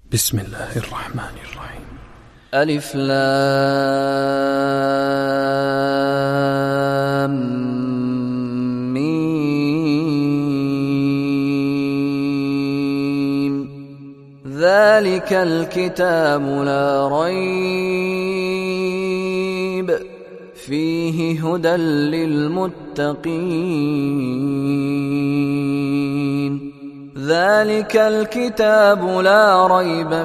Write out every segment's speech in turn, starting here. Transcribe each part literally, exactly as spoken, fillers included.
بسم الله الرحمن الرحيم. ألف لام ميم ذلك الكتاب لا ريب فيه هدى للمتقين. ذلك الكتاب لا ريب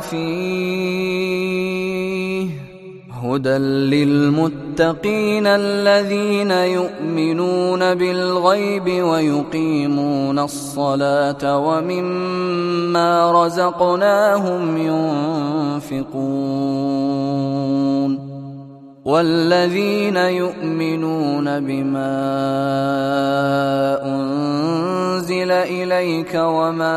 فيه هدى للمتقين الذين يؤمنون بالغيب ويقيمون الصلاة ومما رزقناهم ينفقون. والذين يؤمنون بما أنزل إليك وما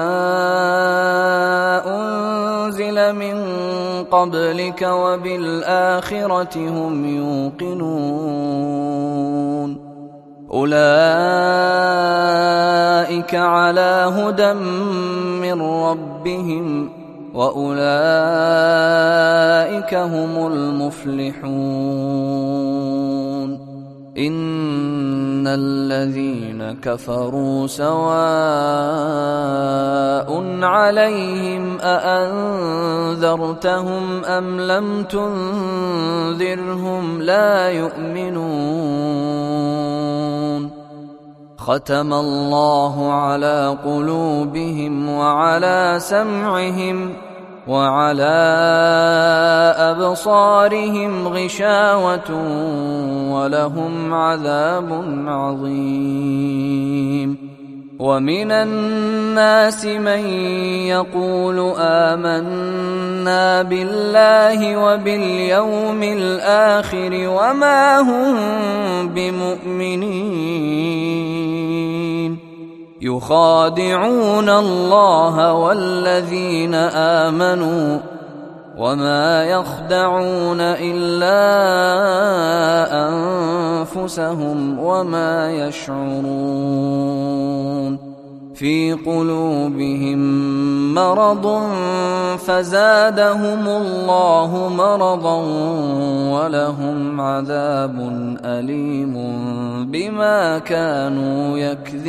أنزل من قبلك وبالآخرة هم يوقنون. أولئك على هدى من ربهم وأولئك هم المفلحون. إن الذين كفروا سواء عليهم أأنذرتهم أم لم تنذرهم لا يؤمنون. ختم الله على قلوبهم وعلى سمعهم وعلى أبصارهم غشاوة ولهم عذاب عظيم. ومن الناس من يقول آمنا بالله وباليوم الآخر وما هم بمؤمنين. يخادعون الله والذين آمنوا وما يخدعون إلا أنفسهم وما يشعرون. في قلوبهم مرض فزادهم الله مرضا ولهم عذاب أليم بما كانوا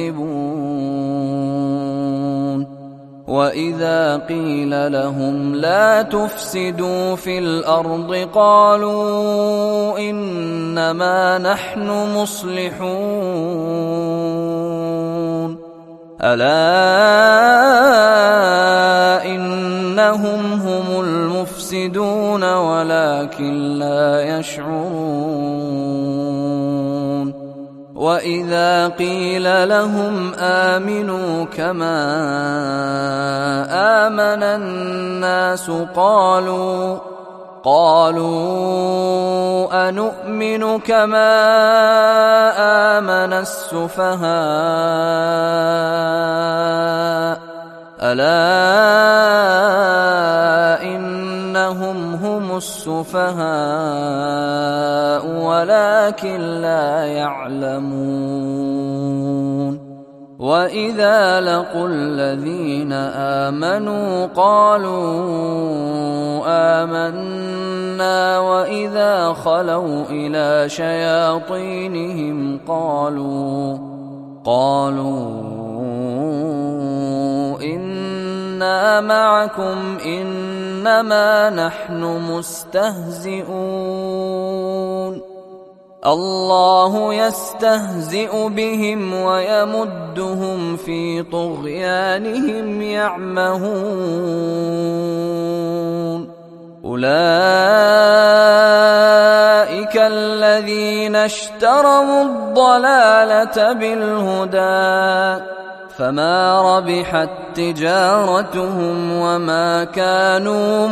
يكذبون. وإذا قيل لهم لا تفسدوا في الأرض قالوا إنما نحن مصلحون. ألا إنهم هم المفسدون ولكن لا يشعرون. وإذا قيل لهم آمنوا كما آمن الناس قالوا قالوا أنؤمن كما آمن السفهاء. ألا إنهم هم السفهاء ولكن لا يعلمون. وإذا لقوا الذين آمنوا قالوا آمنا وإذا خلوا إلى شياطينهم قالوا قالوا إنا معكم إنما نحن مستهزئون. الله يستهزئ بهم ويمدهم في طغيانهم يعمهون. أولئك الذين اشتروا الضلالة بالهدى فما ربحت تجارتهم وما كانوا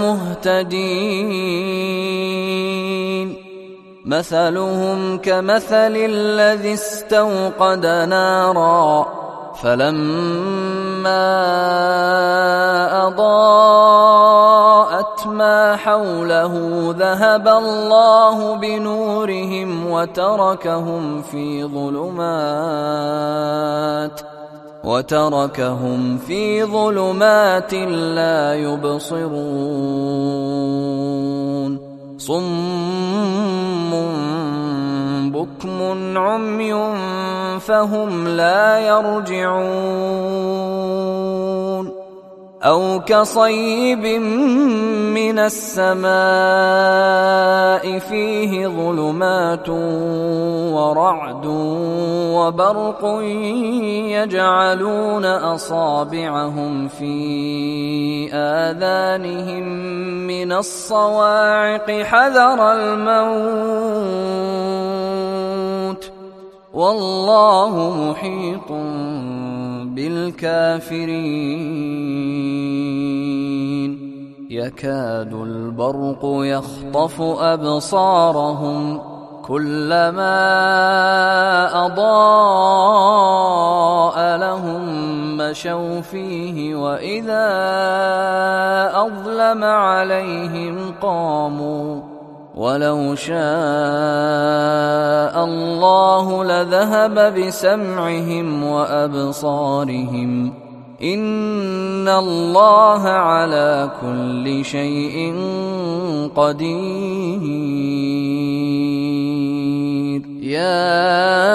مهتدين. مثلهم كمثل الذي استوقد نارا فلما أضاءت ما حوله ذهب الله بنورهم وتركهم في ظلمات وتركهم في ظلمات لا يبصرون صم بكم عمي فهم لا يرجعون أو كصيب من السماء فيه ظلمات ورعد وبرق يجعلون أصابعهم في آذانهم من الصواعق حذر الموت والله محيط بالكافرين يكاد البرق يخطف أبصارهم كلما أضاء لهم مشوا فيه وإذا أظلم عليهم قاموا ولو شاء الله لذهب بسمعهم وأبصارهم إن الله على كل شيء قدير يا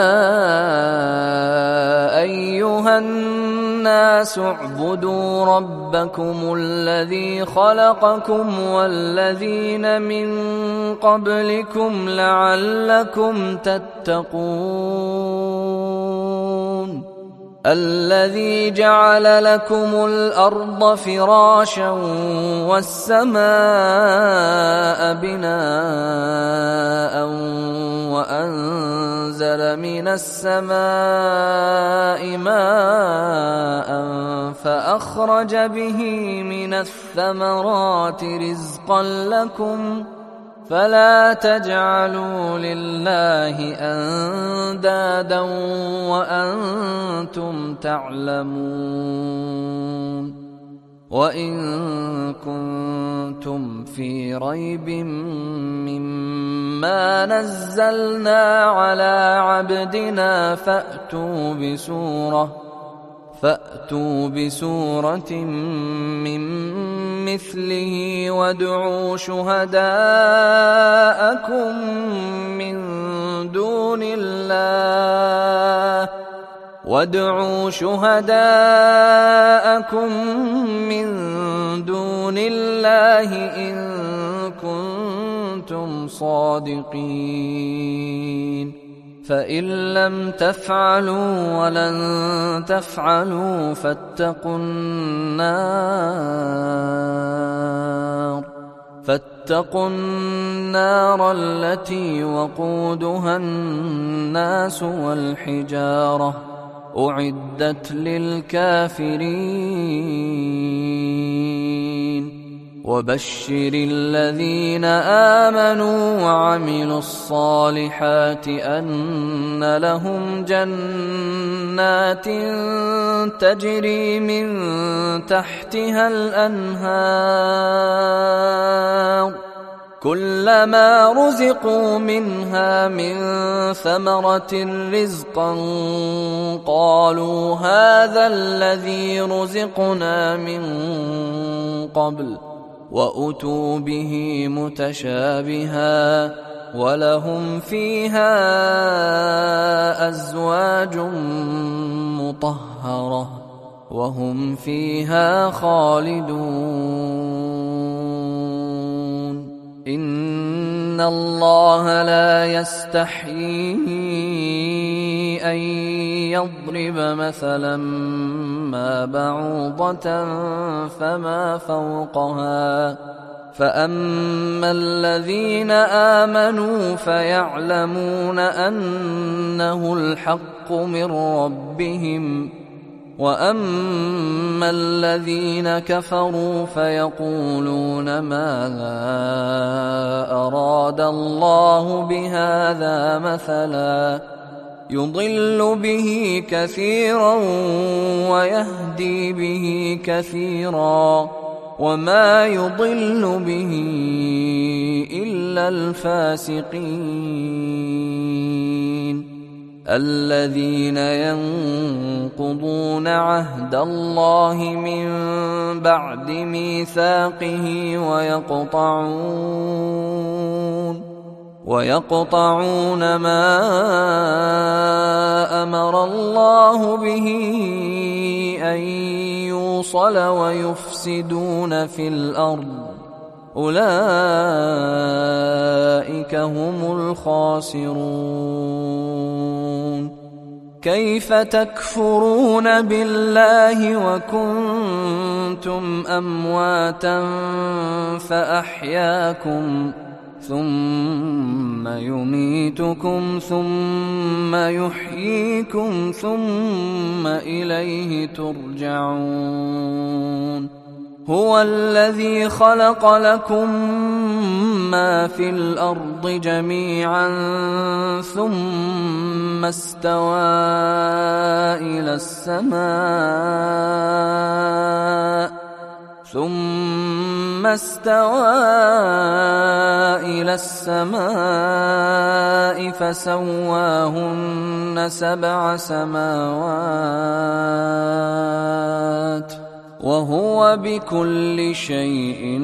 أيها الناس اعبدوا ربكم الذي خلقكم والذين من قبلكم لعلكم تتقون الذي جعل لكم الأرض فراشا والسماء بناء وأنزل من السماء ماء فأخرج به من الثمرات رزقا لكم فلا تجعلوا لله أندادا وأنتم تعلمون وإن كنتم في ريب مما نزلنا على عبدنا فأتوا بسورة فأتوا بسورة من مثله وادعوا شهداءكم من دون الله وادعوا شهداءكم من دون الله إن كنتم صادقين فإن لم تفعلوا ولن تفعلوا فاتقوا النار فاتقوا النار التي وقودها الناس والحجارة أعدت للكافرين وبشر الذين آمنوا وعملوا الصالحات أن لهم جنات تجري من تحتها الأنهار كلما رزقوا منها من ثمرة رزقا قالوا هذا الذي رزقنا من قبل وأتوا به متشابها ولهم فيها أزواج مطهرة وهم فيها خالدون إن الله لا يستحيي أن يضرب مثلا ما بعوضة فما فوقها فأما الذين آمنوا فيعلمون أنه الحق من ربهم وأما الذين كفروا فيقولون ماذا أراد الله بهذا مثلا يضل به كثيرا ويهدي به كثيرا وما يضل به إلا الفاسقين الذين ينقضون عهد الله من بعد ميثاقه ويقطعون ويقطعون ما أمر الله به أن يوصل ويفسدون في الأرض أولئك هم الخاسرون. كيف تكفرون بالله وكنتم أمواتا فأحياكم ثم يميتكم ثم يحييكم ثم إليه ترجعون. هو الذي خلق لكم ما في الأرض جميعا ثم استوى إلى السماء ثم استوى إلى السماء فسواهن سبع سماوات وهو بكل شيء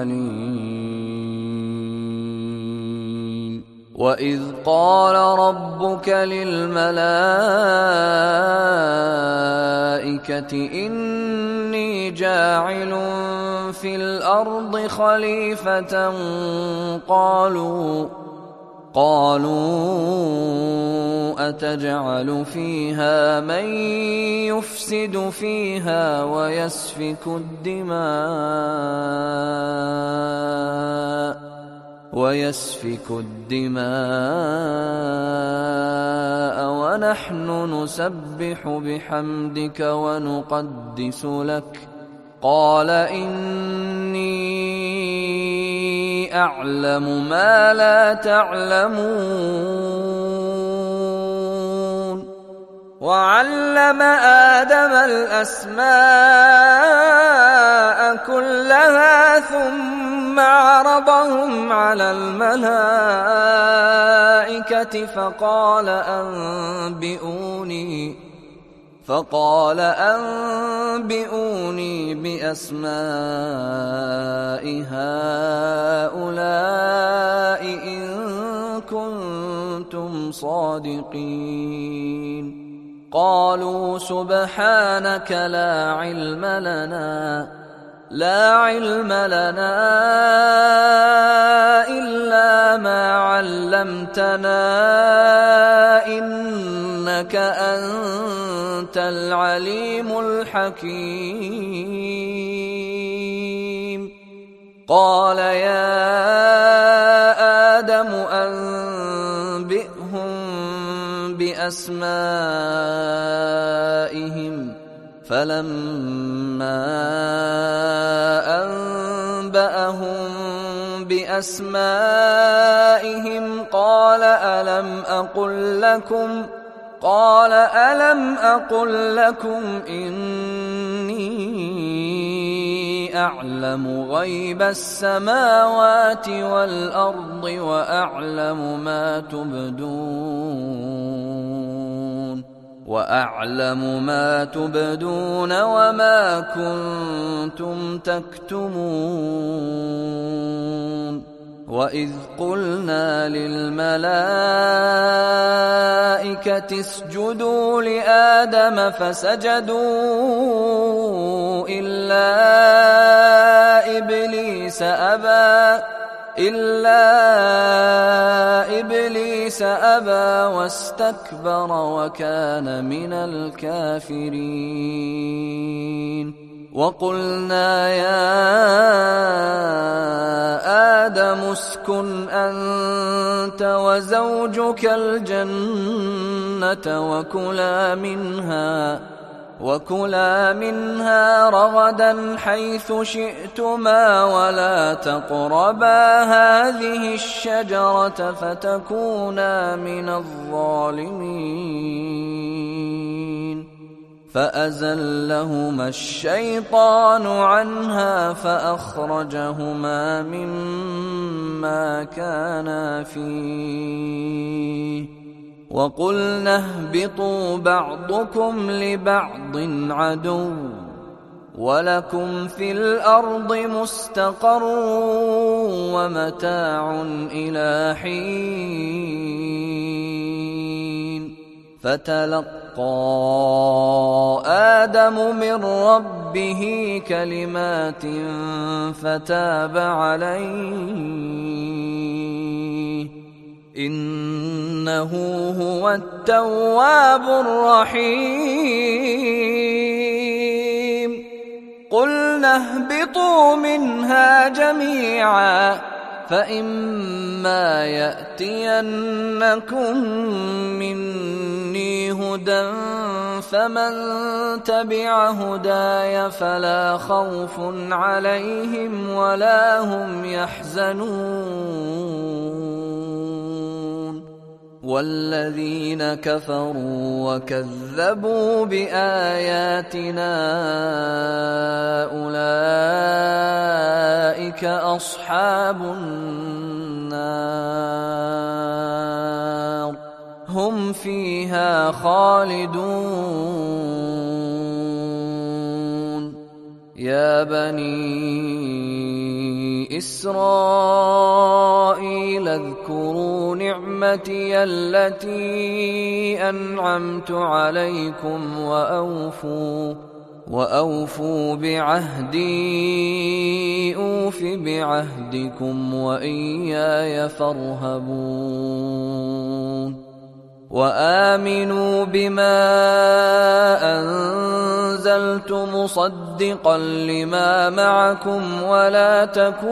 عليم. وإذ قال ربك للملائكة إني جاعل في الأرض خليفة قالوا قالوا أتجعل فيها من يفسد فيها ويسفك الدماء ويسفك الدماء ونحن نسبح بحمدك ونقدس لك قال إني أعلم ما لا تعلمون. وعلم آدم الأسماء كلها ثم عرضهم على الملائكة فقال أنبئوني فقال أنبئوني بأسماء هؤلاء إن كنتم صادقين. قالوا سبحانك لا علم لنا لا علم لنا إلا ما علمتنا إنك أنت العليم الحكيم. قال يا آدم أنبئهم بأسمائهم فلما أنبأهم بأسمائهم قال ألم أقل لكم قال ألم أقل لكم إني أعلم غيب السماوات والأرض وأعلم ما تبدون وأعلم ما تبدون وما كنتم تكتمون. وإذ قلنا للملائكة اسجدوا لآدم فسجدوا إلا إبليس أبى إلا إبليس أبى واستكبر وكان من الكافرين. وقلنا يا آدم اسكن أنت وزوجك الجنة وكلا منها وكلا منها رغدا حيث شئتما ولا تقربا هذه الشجرة فتكونا من الظالمين. فأزلهما الشيطان عنها فأخرجهما مما كانا فيه وقلنا اهبطوا بعضكم لبعض عدو ولكم في الأرض مستقر ومتاع إلى حين فتلقى آدم من ربه كلمات فتاب عليه إنه هو التواب الرحيم قلنا اهبطوا منها جميعا فإما يأتينكم مني هدى فمن تبع هداي فلا خوف عليهم ولا هم يحزنون والذين كفروا وكذبوا بآياتنا أولئك أصحاب النار هم فيها خالدون يا بني إسرائيل اذكروا نعمتي التي أنعمت عليكم وأوفوا وأوفوا بعهدي أوف بعهدكم وإياي فارهبون وآمنوا بما أنزلت مصدقا لما معكم ولا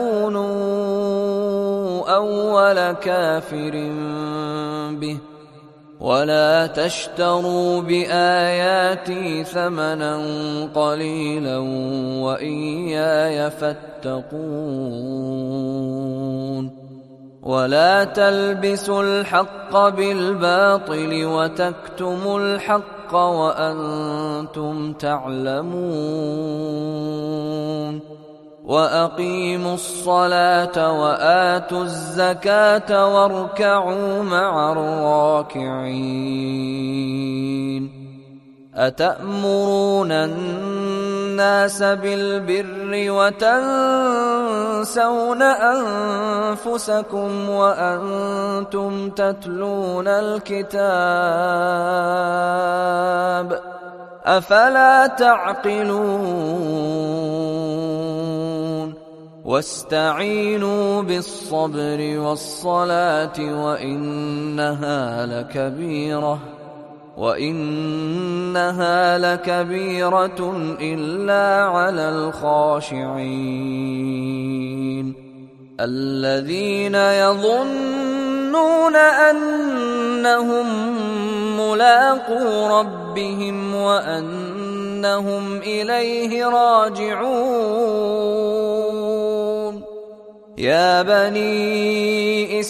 تكونوا أول كافر به ولا تشتروا بآياتي ثمنا قليلا وإياي فاتقون ولا تلبسوا الحق بالباطل وتكتموا الحق وأنتم تعلمون وأقيموا الصلاة وآتوا الزكاة واركعوا مع الراكعين أتأمرون الناس بالبر وتنسون أنفسكم وأنتم تتلون الكتاب أفلا تعقلون واستعينوا بالصبر والصلاة وإنها لكبيرة وإنها لكبيرة إلا على الخاشعين الذين يظنون أنهم ملاقو ربهم وأنهم إليه راجعون يا بني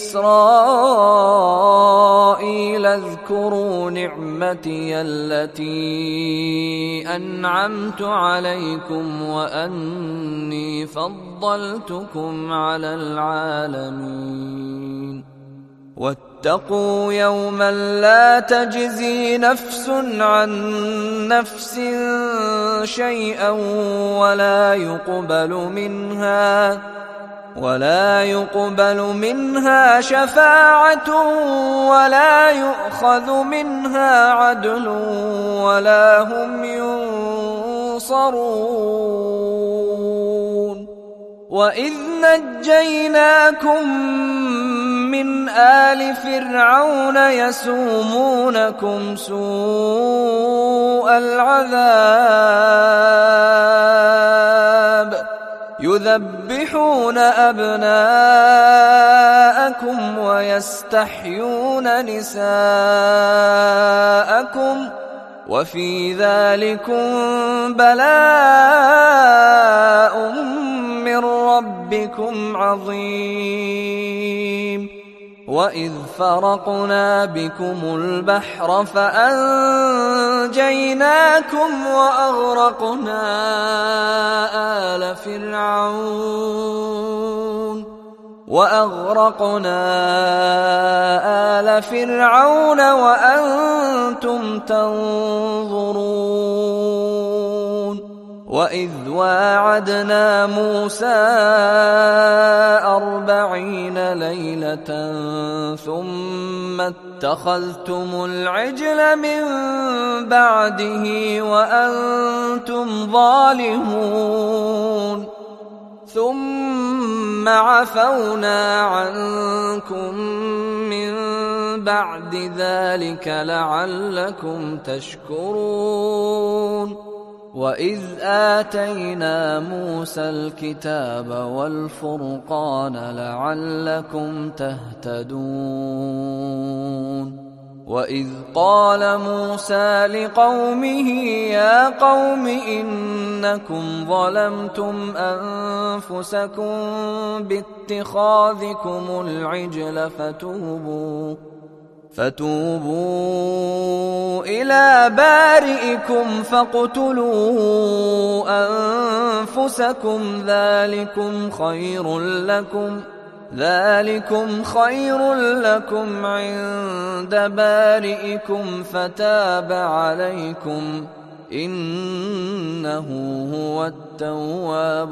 إسرائيل اذكروا نعمتي التي أنعمت عليكم وأني فضلتكم على العالمين واتقوا يوما لا تجزي نفس عن نفس شيئا ولا يقبل منها ولا يقبل منها شفاعة ولا يؤخذ منها عدل ولا هم ينصرون وإذ نجيناكم من آل فرعون يسومونكم سوء العذاب يذبحون أبناءكم ويستحيون نساءكم وفي ذلكم بلاء من ربكم عظيم وإذ فرقنا بكم البحر فأنجيناكم وأغرقنا آل فرعون وأغرقنا آل فرعون وأنتم تنظرون وإذ واعدنا موسى أربعين ليلة ثم اتخذتم العجل من بعده وأنتم ظالمون ثم عفونا عنكم من بعد ذلك لعلكم تشكرون وإذ آتينا موسى الكتاب والفرقان لعلكم تهتدون وإذ قال موسى لقومه يا قوم إنكم ظلمتم أنفسكم باتخاذكم العجل فتوبوا فتوبوا إلى بارئكم فاقتلوا أنفسكم ذلكم خير لكم ذلكم خير لكم عند بارئكم فتاب عليكم إنه هو التواب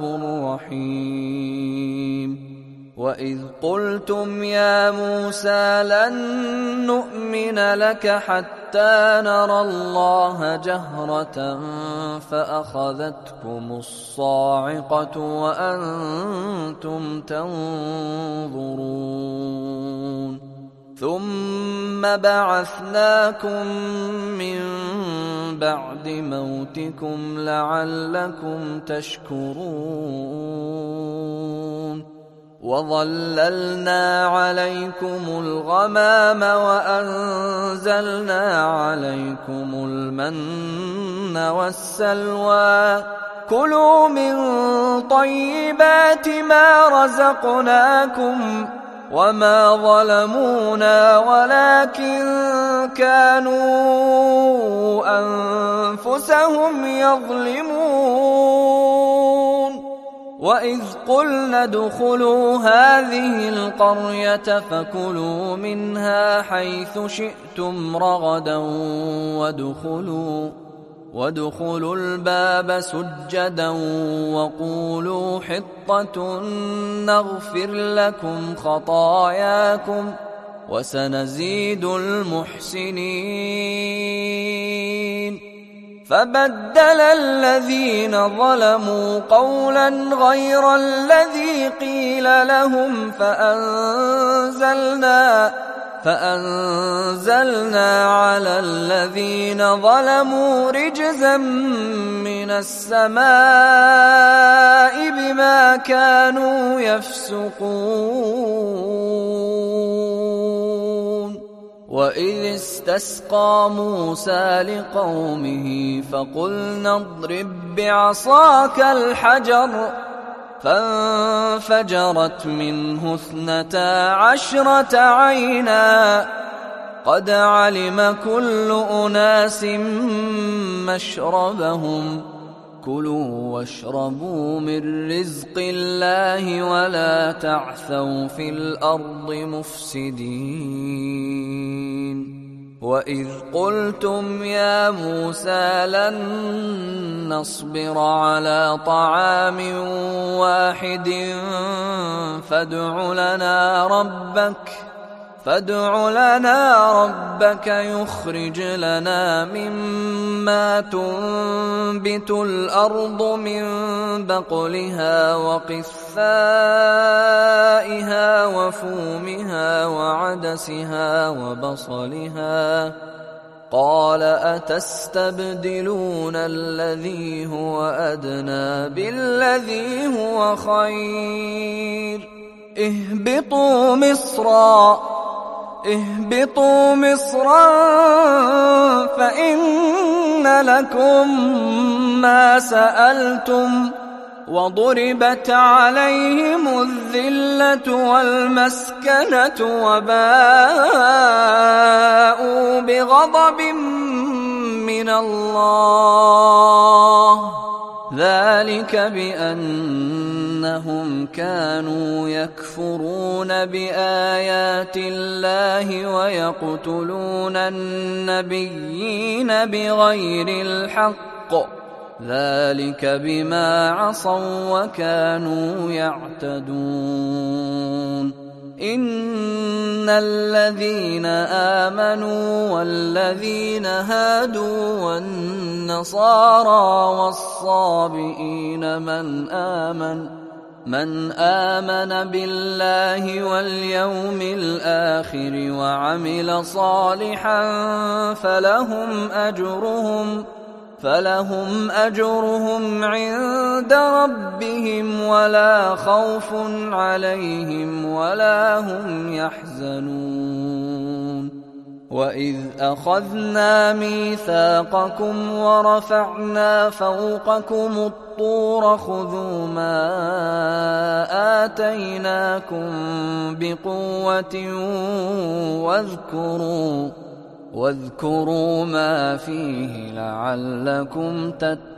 الرحيم وإذ قلتم يا موسى لن نؤمن لك حتى نرى الله جهرة فأخذتكم الصاعقة وأنتم تنظرون ثم بعثناكم من بعد موتكم لعلكم تشكرون وظللنا عليكم الغمام وأنزلنا عليكم المن والسلوى كلوا من طيبات ما رزقناكم وما ظلمونا ولكن كانوا أنفسهم يظلمون وإذ قلنا ادخلوا هذه القرية فكلوا منها حيث شئتم رغدا وادخلوا وادخلوا الباب سجدا وقولوا حطة نغفر لكم خطاياكم وسنزيد المحسنين فبدل الذين ظلموا قولا غير الذي قيل لهم فأنزلنا فأنزلنا على الذين ظلموا رجزا من السماء بما كانوا يفسقون وإذ استسقى موسى لقومه فقلنا اضرب بعصاك الحجر فانفجرت منه اثنتا عشرة عينا قد علم كل أناس مشربهم كلوا واشربوا من رزق الله ولا تعثوا في الأرض مفسدين وإذ قلتم يا موسى لن نصبر على طعام واحد فادع لنا ربك فادع لنا ربك يخرج لنا مما تنبت الأرض من بقلها وقثائها وفومها وعدسها وبصلها قال أتستبدلون الذي هو أدنى بالذي هو خير اهبطوا مصرا اهبطوا مصرا فإن لكم ما سألتم وضربت عليهم الذلة والمسكنة وباءوا بغضب من الله ذلك بأنهم كانوا يكفرون بآيات الله ويقتلون النبيين بغير الحق، ذلك بما عصوا وكانوا يعتدون. إن الذين آمنوا والذين هادوا والنصارى والصابئين من آمن من آمن بالله واليوم الآخر وعمل صالحا فلهم أجرهم فلهم أجرهم عند ربهم ولا خوف عليهم ولا هم يحزنون. وإذ أخذنا ميثاقكم ورفعنا فوقكم الطور خذوا ما آتيناكم بقوة واذكروا واذكروا ما فيه لعلكم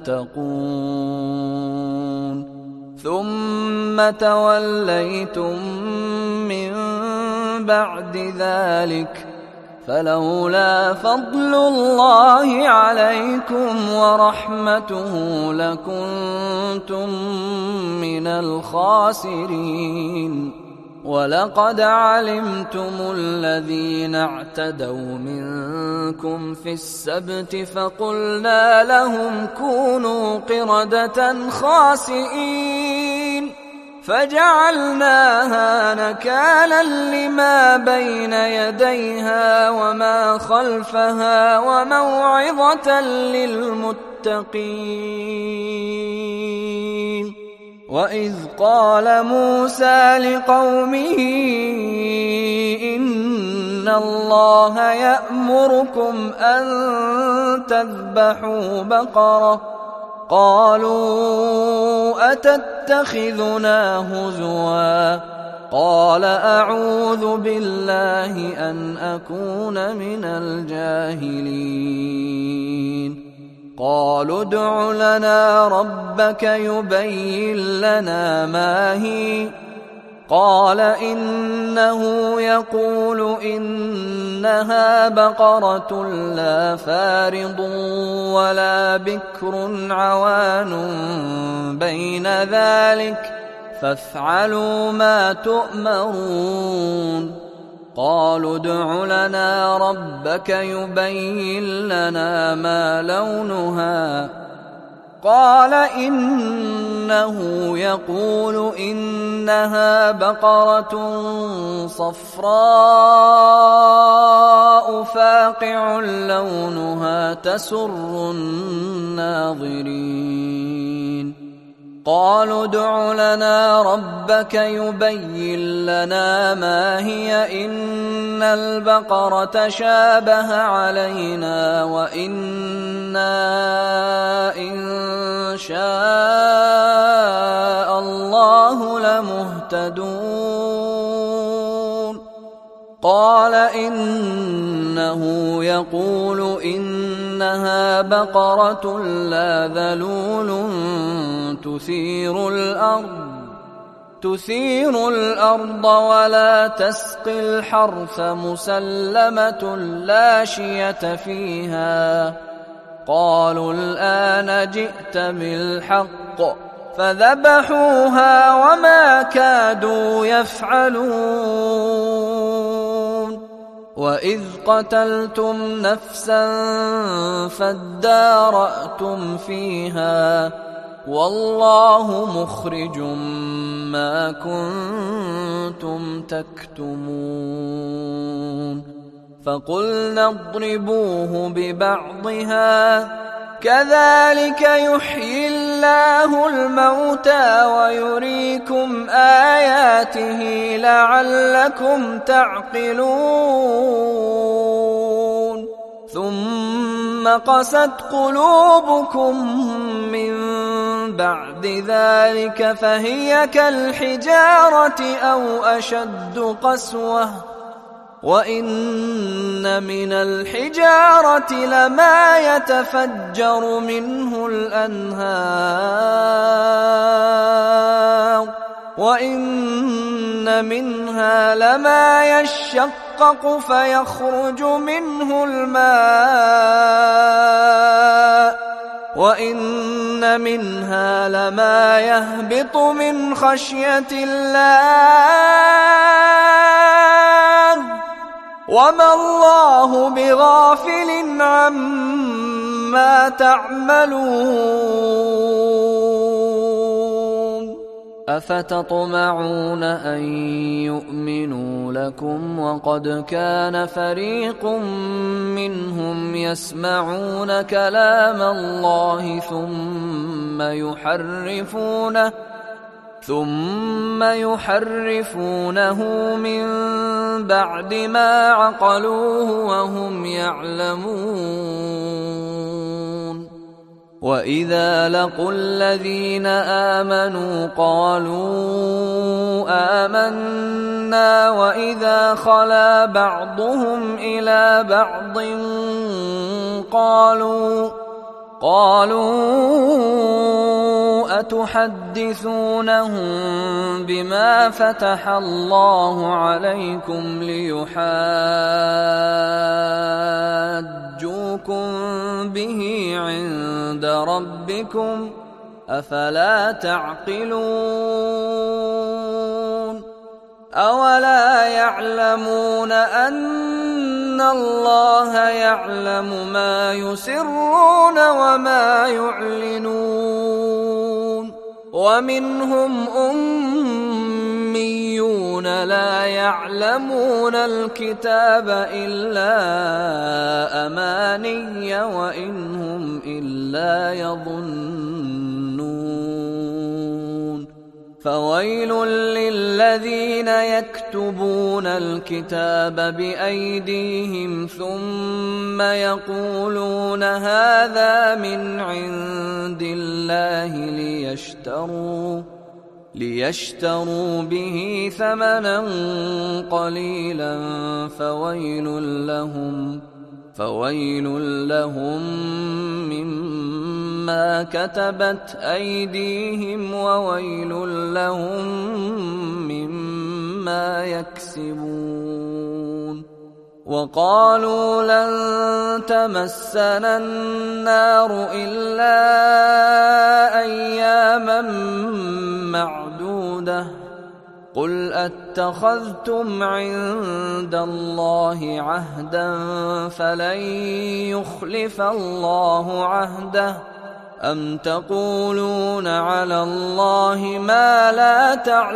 تتقون. ثم توليتم من بعد ذلك فلولا فضل الله عليكم ورحمته لكنتم من الخاسرين. ولقد علمتم الذين اعتدوا منكم في السبت فقلنا لهم كونوا قردة خاسئين فجعلناها نكالا لما بين يديها وما خلفها وموعظة للمتقين. وإذ قال موسى لقومه إن الله يأمركم أن تذبحوا بقرة قالوا أتتخذنا هزوا قال أعوذ بالله أن أكون من الجاهلين. قالوا ادع لنا ربك يبين لنا ما هي قال إنه يقول إنها بقرة لا فارض ولا بكر عوان بين ذلك فافعلوا ما تؤمرون. قالوا ادع لنا ربك يبين لنا ما لونها قال إنه يقول إنها بقرة صفراء فاقع لونها تسر الناظرين. قالوا ادع لنا ربك يبين لنا ما هي إن البقرة شابه علينا وإنا إن شاء الله لمهتدون. قال إنه يقول إنها بقرة لا ذلول تثير الأرض تثير الأرض ولا تسقي الحرث مسلمة لا شية فيها. قالوا الآن جئت بالحق فذبحوها وما كادوا يفعلون. وإذ قتلتم نفسا فادارأتم فيها والله مخرج ما كنتم تكتمون. فقلنا اضربوه ببعضها كذلك يحيي الله الموتى ويريكم آياته لعلكم تعقلون. ثم قست قلوبكم من بعد ذلك فهي كالحجارة أو أشد قسوة وإن من الحجارة لما يتفجر منه الأنهار وإن منها لما يشقق فيخرج منه الماء وإن منها لما يهبط من خشية الله وما الله بغافل عما تعملون أفتطمعون أن يؤمنوا لكم وقد كان فريق منهم يسمعون كلام الله ثم يحرفونه ثم يحرفونه من بعد ما عقلوه وهم يعلمون وإذا لقوا الذين آمنوا قالوا آمنا وإذا خلا بعضهم إلى بعض قالوا قالوا أتحدثونهم بما فتح الله عليكم ليحاجوكم به عند ربكم أفلا تعقلون أولا يعلمون أن الله يعلم ما يسرون وما يعلنون ومنهم أميون لا يعلمون الكتاب إلا أماني وإنهم إلا يظنون فويل للذين يكتبون الكتاب بأيديهم ثم يقولون هذا من عند الله ليشتروا ليشتروا به ثمنا قليلا فويل لهم فويل لهم مما كتبت أيديهم وويل لهم مما يكسبون وقالوا لن تمسنا النار إلا أياما معدودة قل أتخذتم عند الله عهدا فلن يخلف الله عهده أم تقولون على الله ما لا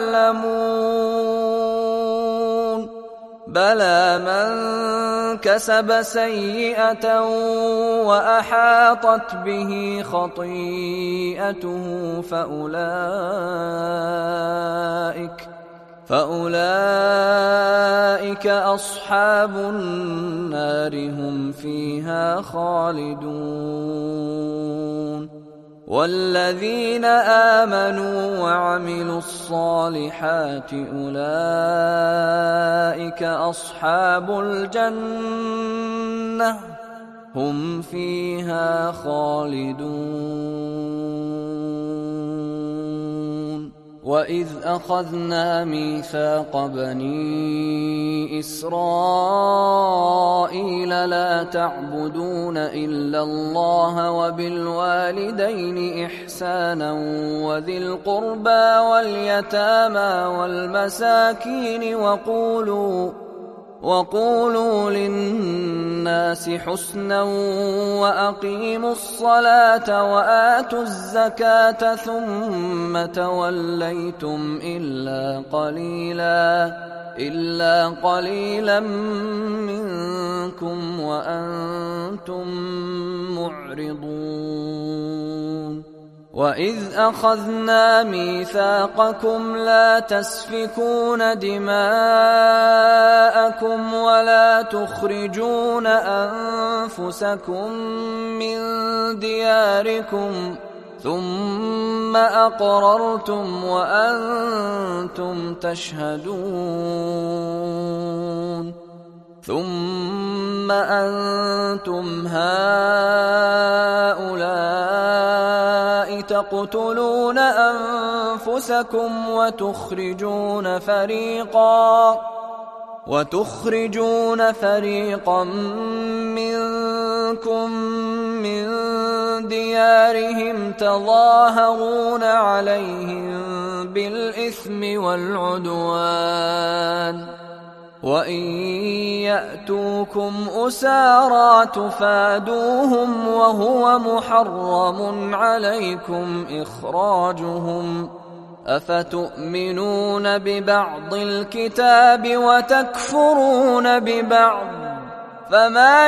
تعلمون بلى من كسب سيئة وأحاطت به خطيئته فأولئك فأولئك أصحاب النار هم فيها خالدون والذين آمنوا وعملوا الصالحات أولئك أصحاب الجنة هم فيها خالدون وإذ أخذنا ميثاق بني إسرائيل لا تعبدون إلا الله وبالوالدين إحسانا وذي القربى واليتامى والمساكين وقولوا وقولوا للناس حسنا وأقيموا الصلاة وآتوا الزكاة ثم توليتم إلا قليلا إلا قليلا منكم وأنتم معرضون وإذ أخذنا ميثاقكم لا تسفكون دماءكم ولا تخرجون أنفسكم من دياركم ثم أقررتم وأنتم تشهدون ثم أنتم هؤلاء تقتلون أنفسكم وتخرجون فريقا وتخرجون فريقا منكم من ديارهم تظاهرون عليهم بالإثم والعدوان وإن يأتوكم أسارى تفادوهم وهو محرم عليكم إخراجهم أفتؤمنون ببعض الكتاب وتكفرون ببعض فما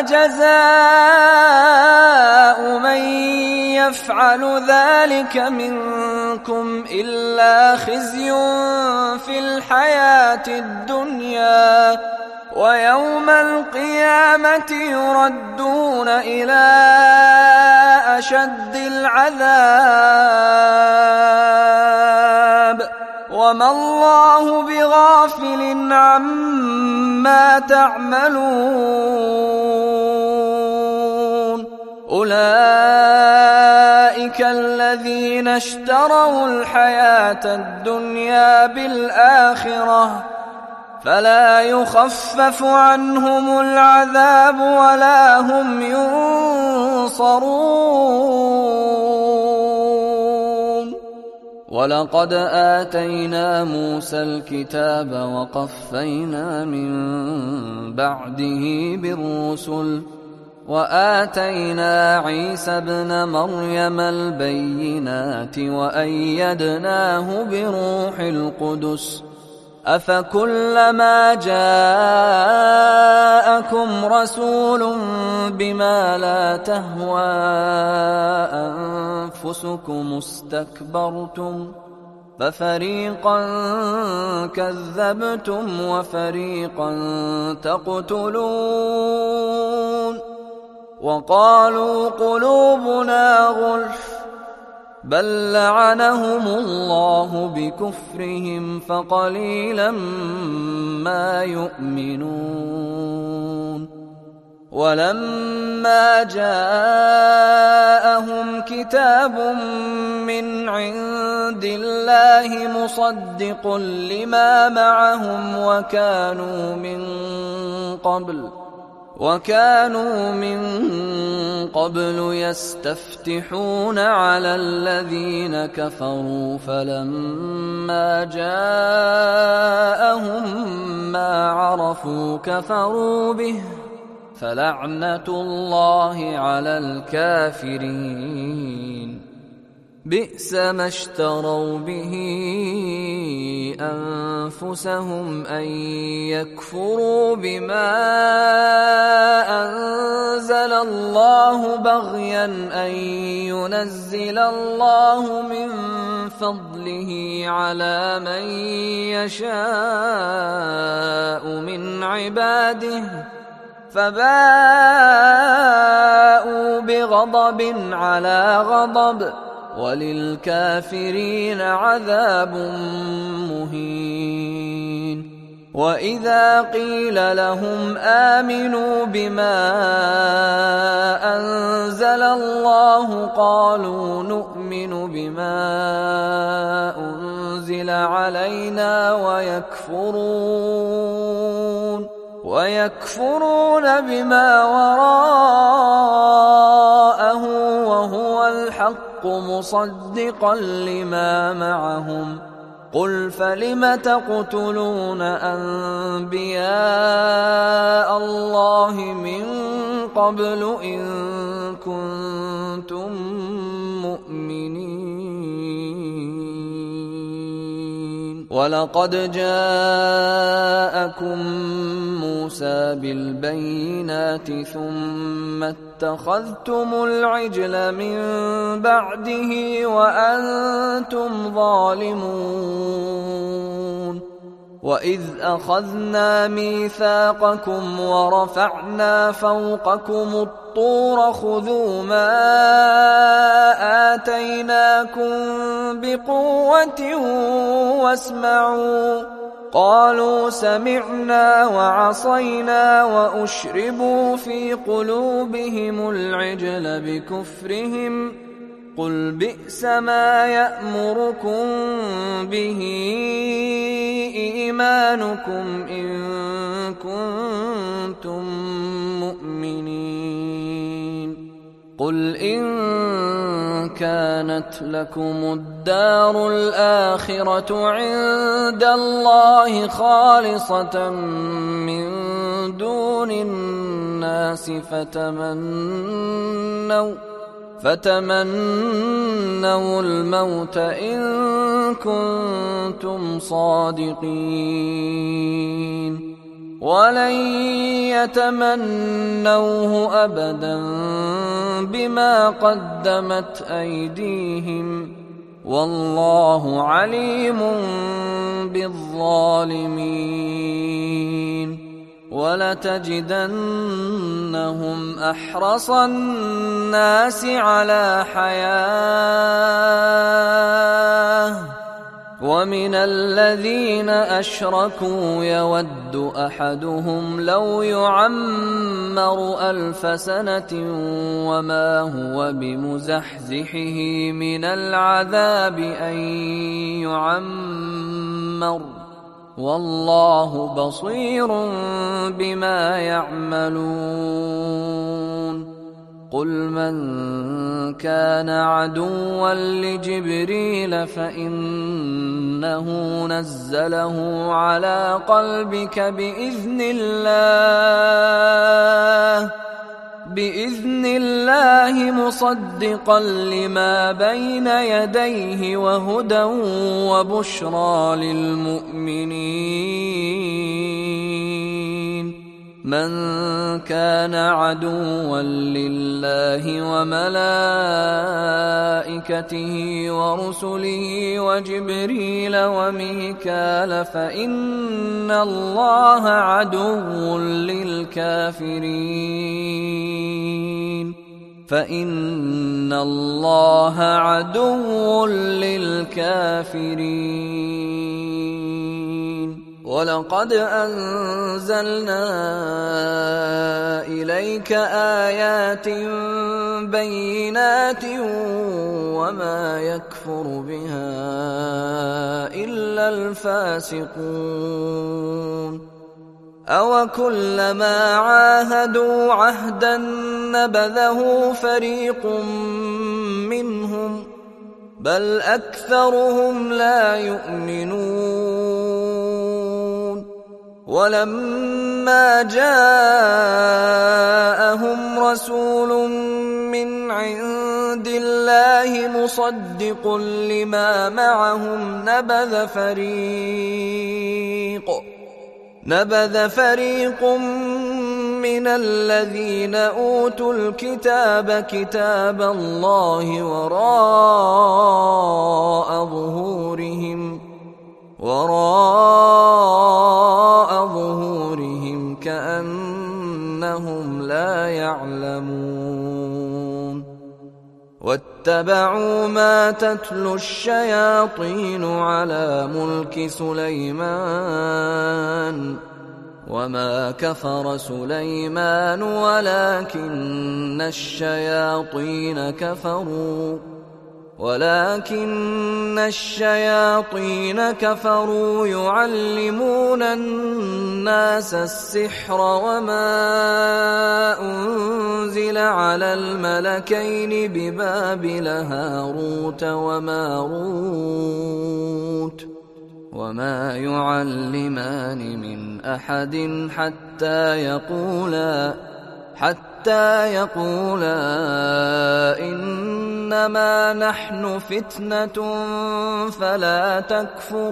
جزاء من يفعل ذلك منكم إلا خزي في الحياة الدنيا ويوم القيامة يردون إلى أشد العذاب وما الله بغافل عما تعملون أولئك الذين اشتروا الحياة الدنيا بالآخرة فلا يخفف عنهم العذاب ولا هم ينصرون ولقد آتينا موسى الكتاب وقفينا من بعده بالرسل وآتينا عيسى ابن مريم البينات وأيدناه بروح القدس أفكلما جاءكم رسول بما لا تهوى أنفسكم استكبرتم ففريقا كذبتم وفريقا تقتلون وقالوا قلوبنا غلف بل لعنهم الله بكفرهم فقليلا ما يؤمنون ولما جاءهم كتاب من عند الله مصدق لما معهم وكانوا من قبل وكانوا من قبل يستفتحون على الذين كفروا فلما جاءهم ما عرفوا كفروا به فلعنة الله على الكافرين بئس ما اشتروا به أنفسهم أن يكفروا بما أنزل الله بغيا أن ينزل الله من فضله على من يشاء من عباده فباءوا بغضب على غضب وللكافرين عذاب مهين وإذا قيل لهم آمنوا بما أنزل الله قالوا نؤمن بما أنزل علينا ويكفرون ويكفرون بما وراءه وهو الحق مصدقا لما معهم قل فلم تقتلون أنبياء الله من قبل إن كنتم مؤمنين ولقد جاءكم موسى بالبينات ثم اتخذتم العجل من بعده وأنتم ظالمون وإذ أخذنا ميثاقكم ورفعنا فوقكم الطور خذوا ما آتيناكم بقوة واسمعوا قالوا سمعنا وعصينا وأشربوا في قلوبهم العجل بكفرهم قل بئس ما يأمركم به إيمانكم إن كنتم مؤمنين قل إن كانت لكم الدار الآخرة عند الله خالصة من دون الناس فتمنوا فتمنوا الموت إن كنتم صادقين ولن يتمنوه أبدا بما قدمت أيديهم والله عليم بالظالمين ولتجدنهم أحرص الناس على حياة ومن الذين أشركوا يود أحدهم لو يعمر ألف سنة وما هو بمزحزحه من العذاب أن يعمر والله بصير بما يعملون قل من كان عدوا لجبريل فإنه نزله على قلبك بإذن الله بإذن الله مصدقا لما بين يديه وهدى وبشرى للمؤمنين من كان عدوا لله وملائكته ورسله وجبريل وميكال فإن الله عدو للكافرين فإن الله عدو للكافرين ولقد أنزلنا إليك آيات بينات وما يكفر بها إلا الفاسقون أو كلما عاهدوا عهدا نبذه فريق منهم بل أكثرهم لا يؤمنون ولما جاءهم رسول من عند الله مصدق لما معهم نبذ فريق نبذ فريق من الذين أوتوا الكتاب كتاب الله وراء ظهورهم وراء ظهورهم كأنهم لا يعلمون واتبعوا ما تتلو الشياطين على ملك سليمان وما كفر سليمان ولكن الشياطين كفروا ولكن الشياطين كفروا يعلمون الناس السحر وما أنزل على الملكين ببابل هاروت وماروت وما يعلمان من أحد حتى يقولا حتى يقولا إنما نحن فتنة فلا تكفر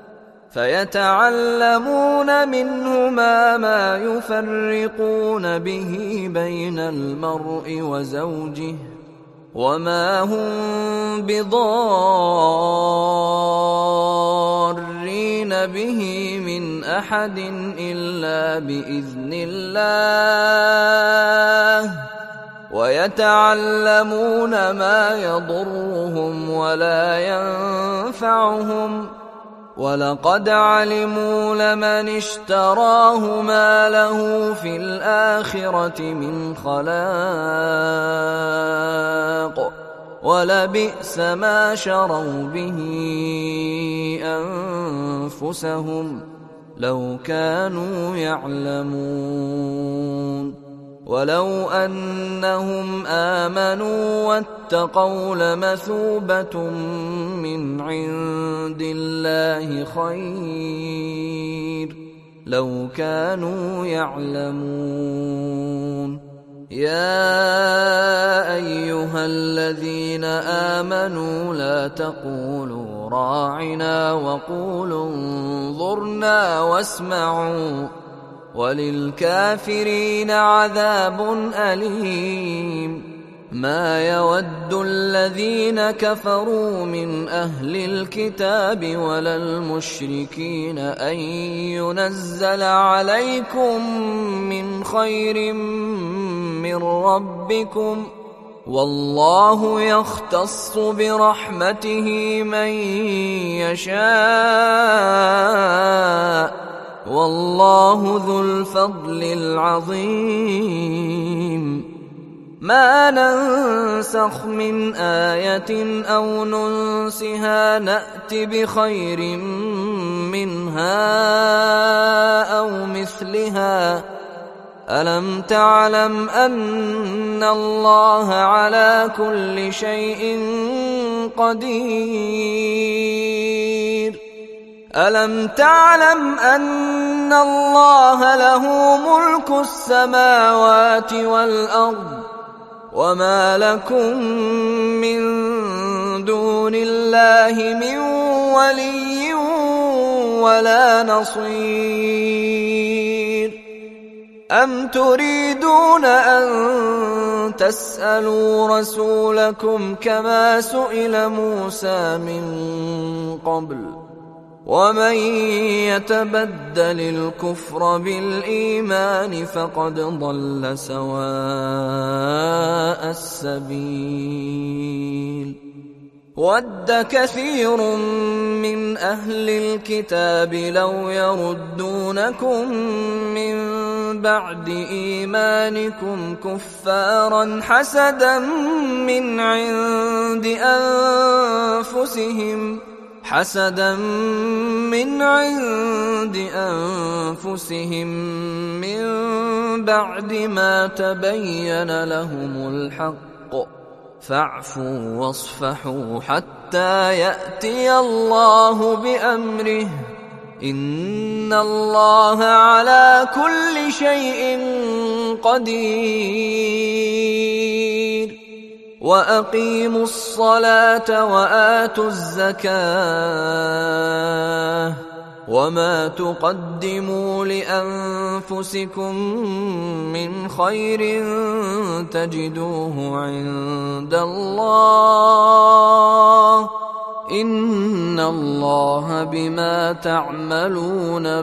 فيتعلمون منهما ما يفرقون به بين المرء وزوجه وما هم بضارين به من أحد إلا بإذن الله ويتعلمون ما يضرهم ولا ينفعهم ولقد علموا لمن اشتراه ما له في الآخرة من خلاق ولبئس ما شروا به أنفسهم لو كانوا يعلمون ولو أنهم آمنوا واتقوا لمثوبة من عند الله خير لو كانوا يعلمون يا أيها الذين آمنوا لا تقولوا راعنا وقولوا انظرنا واسمعوا وللكافرين عذاب أليم ما يود الذين كفروا من أهل الكتاب ولا المشركين أن ينزل عليكم من خير من ربكم والله يختص برحمته من يشاء والله ذو الفضل العظيم ما ننسخ من آية أو ننسها نأت بخير منها أو مثلها ألم تعلم أن الله على كل شيء قدير ألم تعلم أن الله له ملك السماوات والأرض وما لكم من دون الله من ولي ولا نصير أم تريدون أن تسألوا رسولكم كما سئل موسى من قبل ومن يتبدل الكفر بالإيمان فقد ضل سواء السبيل ود كثير من أهل الكتاب لو يردونكم من بعد إيمانكم كفارا حسدا من عند أنفسهم حسدا من عند أنفسهم من بعد ما تبين لهم الحق فاعفوا واصفحوا حتى يأتي الله بأمره إن الله على كل شيء قدير وأقيموا الصلاة وآتوا الزكاة وما تقدموا لأنفسكم من خير تجدوه عند الله إن الله بما تعملون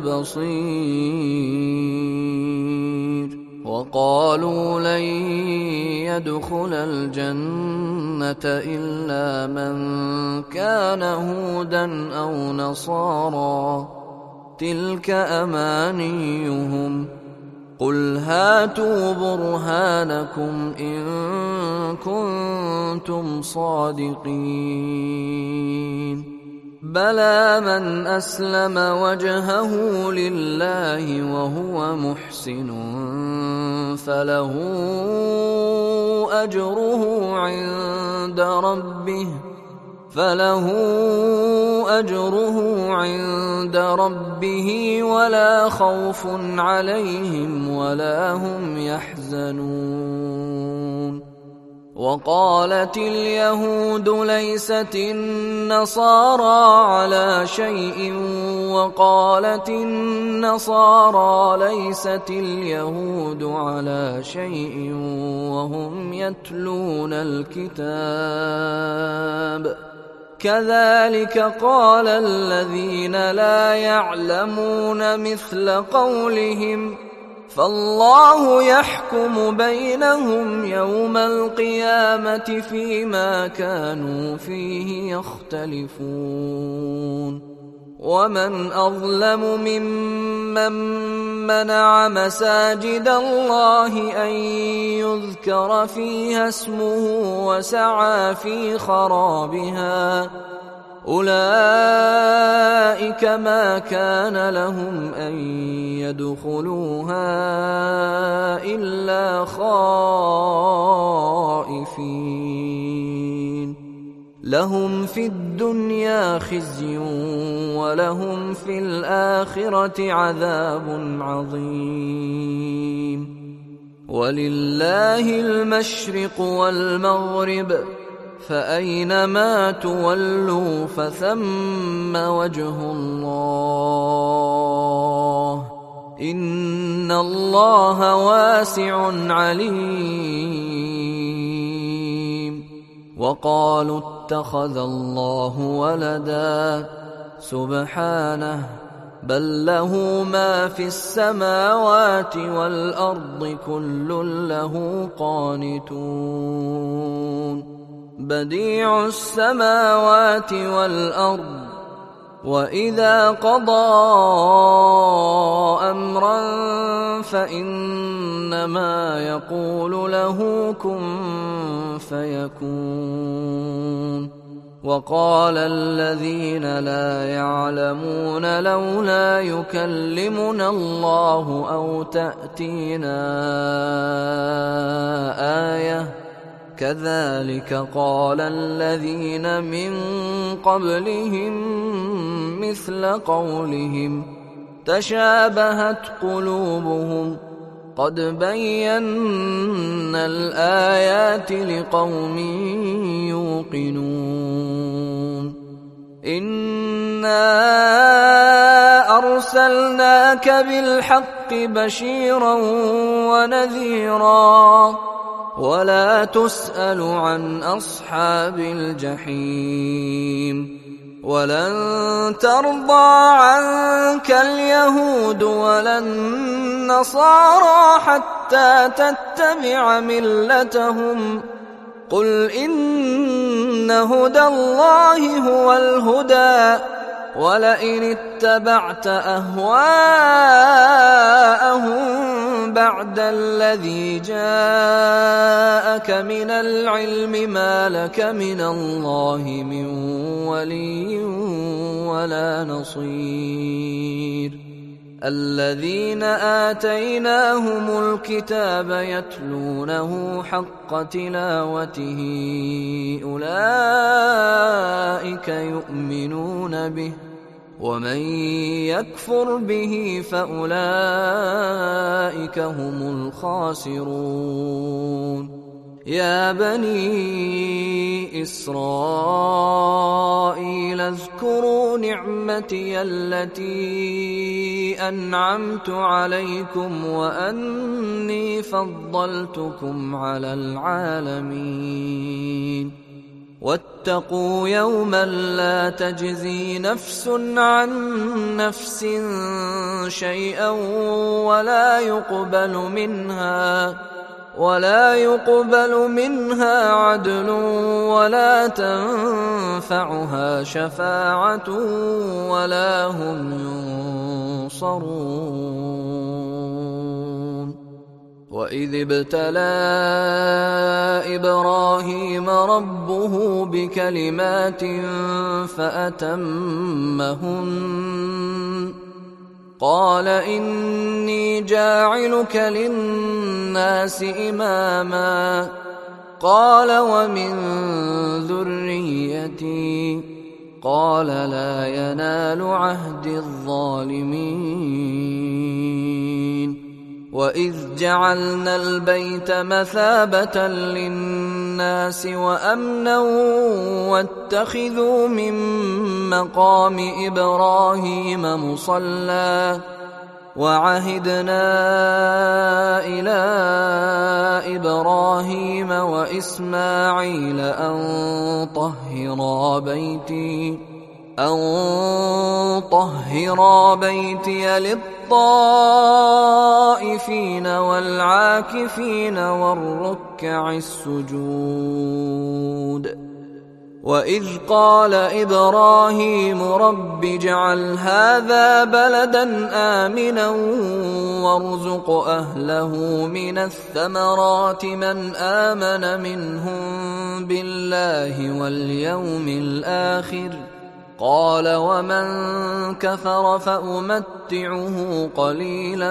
بصير وقالوا لن يدخل الجنة إلا من كان هودا أو نصارى تلك أمانيهم قل هاتوا برهانكم إن كنتم صادقين بلى من أسلم وجهه لله وهو محسن فله أجره عند ربه فله أجره عند ربه ولا خوف عليهم ولا هم يحزنون وقالت اليهود ليست النصارى على شيء وقالت النصارى ليست اليهود على شيء وهم يتلون الكتاب كذلك قال الذين لا يعلمون مثل قولهم فالله يحكم بينهم يوم القيامة فيما كانوا فيه يختلفون ومن أظلم ممن منع مساجد الله أن يذكر فيها اسمه وسعى في خرابها أولئك ما كان لهم أن يدخلوها إلا خائفين لهم في الدنيا خزي ولهم في الآخرة عذاب عظيم ولله المشرق والمغرب فأينما تولوا فثم وجه الله إن الله واسع عليم وقالوا اتخذ الله ولدا سبحانه بل له ما في السماوات والأرض كل له قانتون بديع السماوات والأرض وإذا قضى أمرا فإنما يقول له كن فيكون وقال الذين لا يعلمون لولا يكلمنا الله أو تأتينا آية كذلك قال الذين من قبلهم مثل قولهم تشابهت قلوبهم قد بينا الآيات لقوم يوقنون إنا أرسلناك بالحق بشيرا ونذيرا ولا تسأل عن أصحاب الجحيم ولن ترضى عنك اليهود ولا النصارى حتى تتبع ملتهم قل إن هدى الله هو الهدى ولئن اتبعت أهواءهم بعد الذي جاءك من العلم ما لك من الله من ولي ولا نصير الذين آتيناهم الكتاب يتلونه حق تلاوته أولئك يؤمنون به ومن يكفر به فأولئك هم الخاسرون يا بني إسرائيل اذكروا نعمتي التي أنعمت عليكم وأني فضلتكم على العالمين واتقوا يوما لا تجزي نفس عن نفس شيئا ولا يقبل منها ولا يقبل منها عدل ولا تنفعها شفاعة ولا هم ينصرون وإذ ابتلى إبراهيم ربه بكلمات فأتمهن قال إني جاعلك للناس إماما قال ومن ذريتي قال لا ينال عهد الظالمين وإذ جعلنا البيت مثابة للناس وأمنا واتخذوا من مقام إبراهيم مصلى وعهدنا إلى إبراهيم وإسماعيل أن طهرا بيتي أن طهرا بيتي للطائفين والعاكفين والركع السجود وإذ قال إبراهيم رب اجعل هذا بلدا آمنا وارزق أهله من الثمرات من آمن منهم بالله واليوم الآخر قال ومن كفر فأمتعه قليلا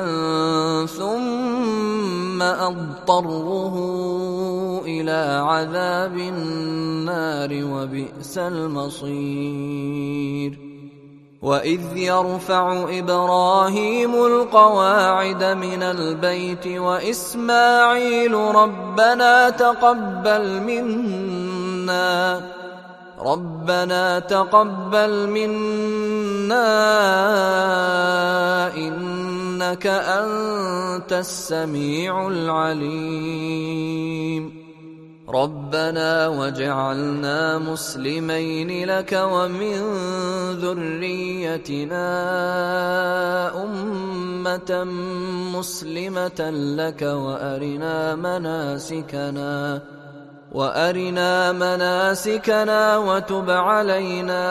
ثم أضطره إلى عذاب النار وبئس المصير وإذ يرفع إبراهيم القواعد من البيت وإسماعيل ربنا تقبل منا ربنا تقبل منا إنك أنت السميع العليم ربنا وجعلنا مسلمين لك ومن ذريتنا أمة مسلمة لك وأرنا مناسكنا وأرنا مناسكنا وتب علينا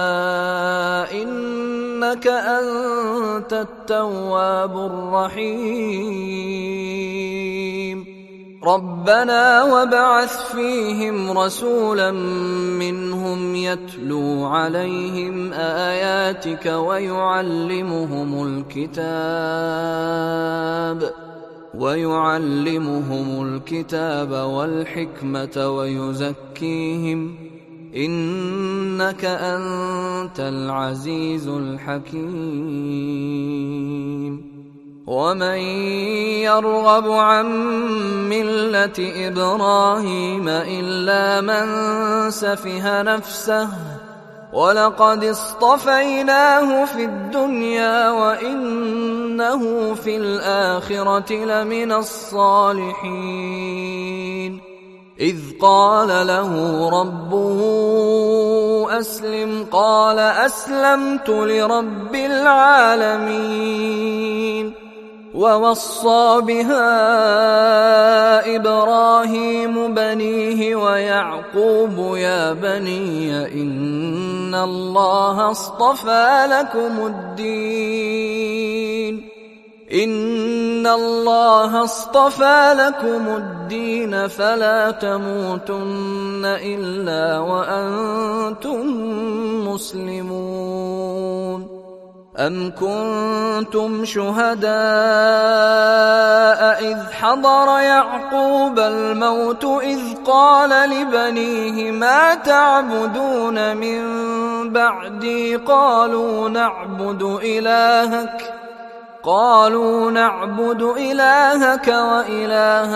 إنك أنت التواب الرحيم ربنا وابعث فيهم رسولا منهم يتلو عليهم آياتك ويعلمهم الكتاب ويعلمهم الكتاب والحكمة ويزكيهم إنك أنت العزيز الحكيم ومن يرغب عن ملة إبراهيم إلا من سفه نفسه ولقد اصطفيناه في الدنيا وإنه في الآخرة لمن الصالحين إذ قال له ربه أسلم قال أسلمت لرب العالمين ووصى بها إبراهيم بنيه ويعقوب يا بني إن الله اصطفى لكم الدين إن الله اصطفى لكم الدين فلا تموتن إلا وأنتم مسلمون أم كنتم شهداء إذ حضر يعقوب الموت إذ قال لبنيه ما تعبدون من بعدي قالوا نعبد إلهك قالوا نعبد إلهك وإله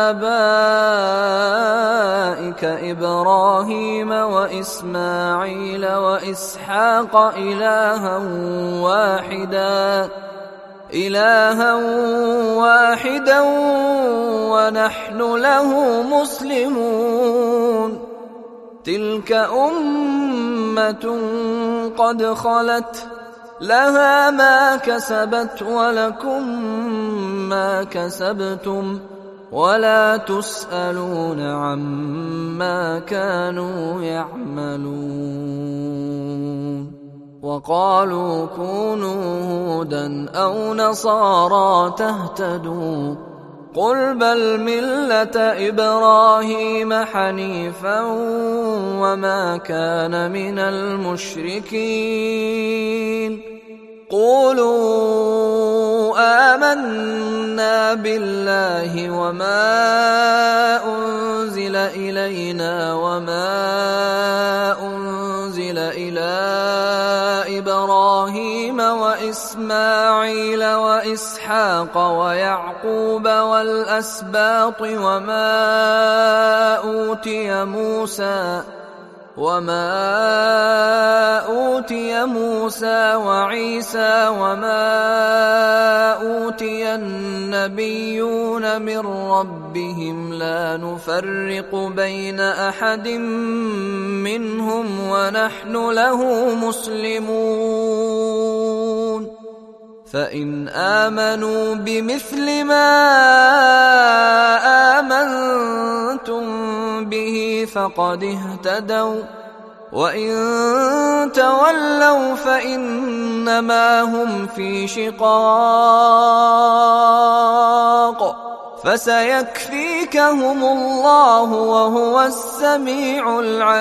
آبائك إبراهيم وإسماعيل وإسحاق إلها واحدا إلها واحدا ونحن له مسلمون تلك أمة قد خلت لها ما كسبت ولكم ما كسبتم ولا تسألون عما كانوا يعملون وقالوا كونوا هودا أو نصارى تهتدوا قل بل ملة إبراهيم حنيفا وما كان من المشركين قولوا آمنا بالله وما أنزل إلينا وما أنزل إلى إبراهيم وإسماعيل وإسحاق ويعقوب والأسباط وما أوتي موسى وما أوتي موسى وعيسى وما أوتي النبيون من ربهم لا نفرق بين أحد منهم ونحن له مسلمون فإن آمنوا بمثل ما آمنتم به فقد اهتدوا وإن تولوا فإنما هم في شقاق فسيكفيكهم الله وهو السميع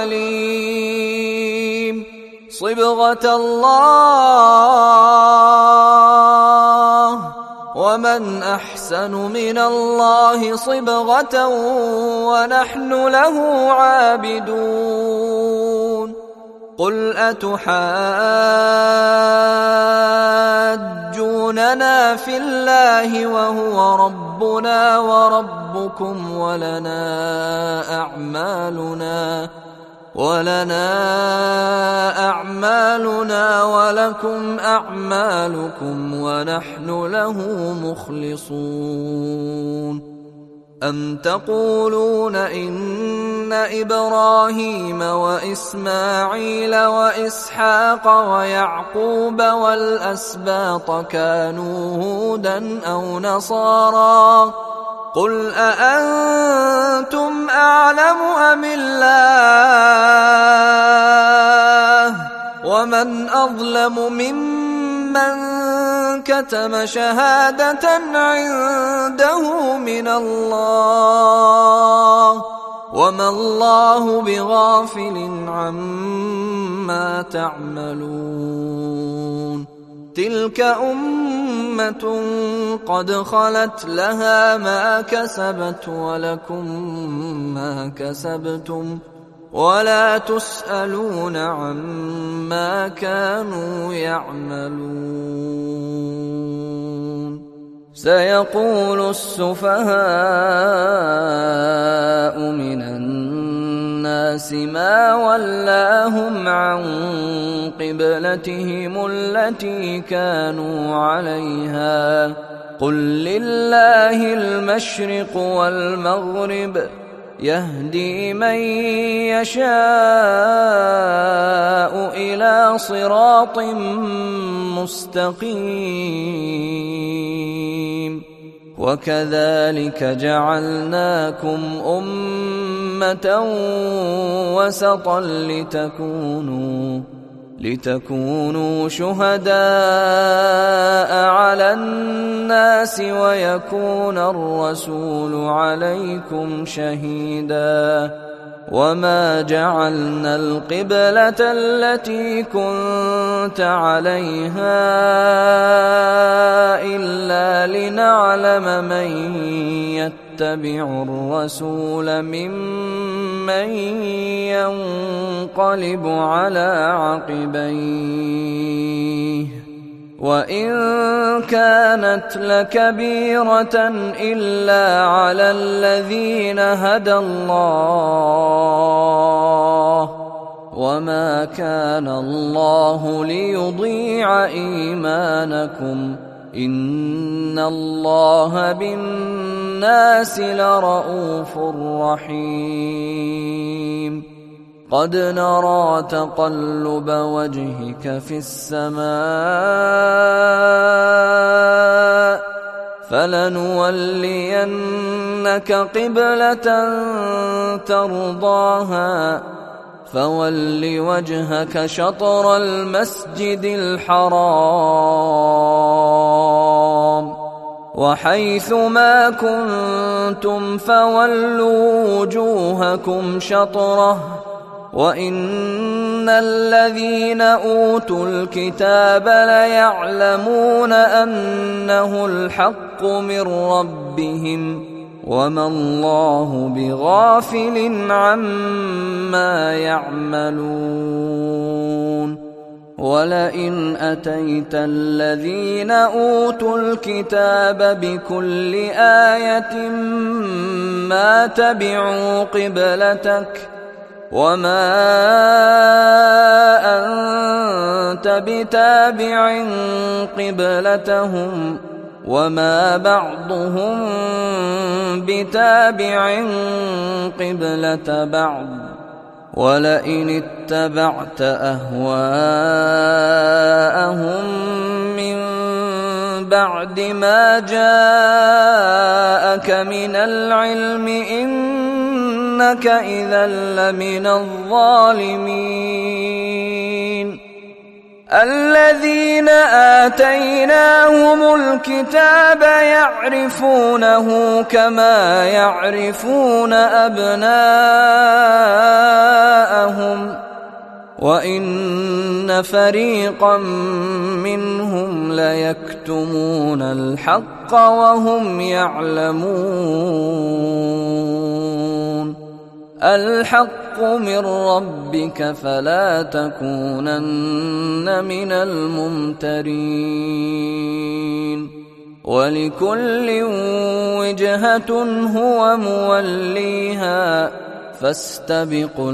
العليم صبغة الله ومن أحسن من الله صبغة ونحن له عابدون قل أتحاجوننا في الله وهو ربنا وربكم ولنا أعمالنا ولنا أعمالنا ولكم أعمالكم ونحن له مخلصون أم تقولون إن إبراهيم وإسماعيل وإسحاق ويعقوب والأسباط كانوا هودا أو نصارى قل أأنتم أعلم أم الله ومن أظلم ممن كتم شهادة عنده من الله وما الله بغافل عما تعملون تلك أمة قد خلت لها ما كسبت ولكم ما كسبتم ولا تسألون عما كانوا يعملون سيقول السفهاء من الناس ما ولاهم عن قبلتهم التي كانوا عليها قل لله المشرق والمغرب يهدي من يشاء إلى صراط مستقيم وكذلك جعلناكم أمة وسطا لتكونوا لتكونوا شهداء على الناس ويكون الرسول عليكم شهيدا وما جعلنا القبلة التي كنت عليها إلا لنعلم من يتبع الرسول ممن ينقلب على عقبيه وإن كانت لكبيرة إلا على الذين هدى الله وما كان الله ليضيع إيمانكم إن الله بالناس لرءوف رحيم قد نرى تقلب وجهك في السماء فلنولينك قبلة ترضاها فول وجهك شطر المسجد الحرام وحيث ما كنتم فولوا وجوهكم شطره وإن الذين أوتوا الكتاب ليعلمون أنه الحق من ربهم وما الله بغافل عما يعملون ولئن أتيت الذين أوتوا الكتاب بكل آية ما تبعوا قبلتك وما أنت بتابع قبلتهم وما بعضهم بتابع قبلة بعض ولئن اتبعت أهواءهم من بعد ما جاءك من العلم إن إنك إذا لمن الظالمين. الذين آتيناهم الكتاب يعرفونه كما يعرفون أبناءهم وإن فريقا منهم ليكتمون الحق وهم يعلمون. الحق من ربك فلا تكونن من الممترين. ولكل وجهة هو موليها فاستبقوا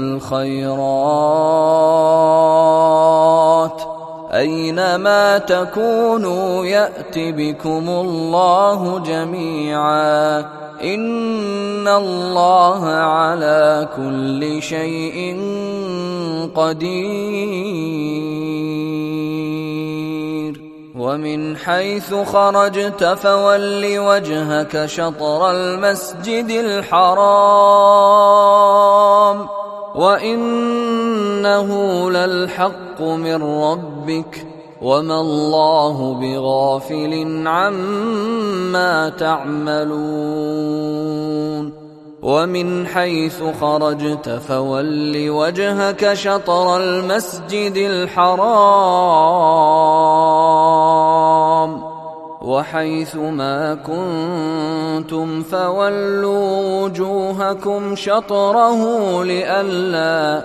الخيرات أينما تكونوا يأت بكم الله جميعا إن الله على كل شيء قدير. ومن حيث خرجت فول وجهك شطر المسجد الحرام وإنه للحق من ربك وما الله بغافل عما تعملون. ومن حيث خرجت فول وجهك شطر المسجد الحرام وحيث ما كنتم فولوا وجوهكم شطره لئلا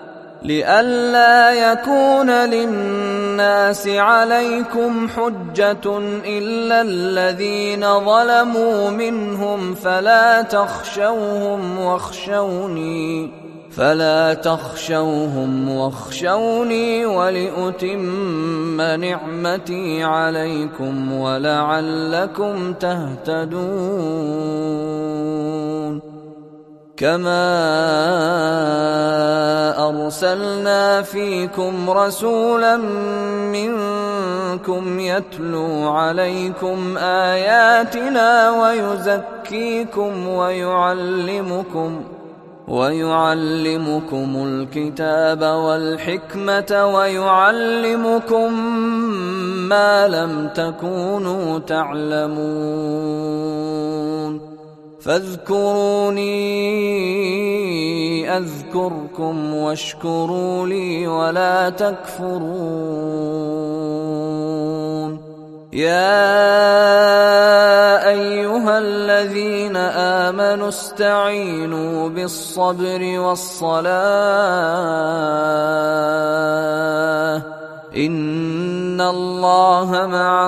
لئلا يكون للناس عليكم حجة إلا الذين ظلموا منهم فلا تخشوهم واخشوني فلا تخشوهم واخشوني ولأتم نعمتي عليكم ولعلكم تهتدون. كما أرسلنا فيكم رسولا منكم يتلو عليكم آياتنا ويزكيكم ويعلمكم ويعلمكم الكتاب والحكمة ويعلمكم ما لم تكونوا تعلمون. فاذكروني أذكركم واشكروا لي ولا تكفرون. يا أيها الذين آمنوا استعينوا بالصبر والصلاة إن الله مع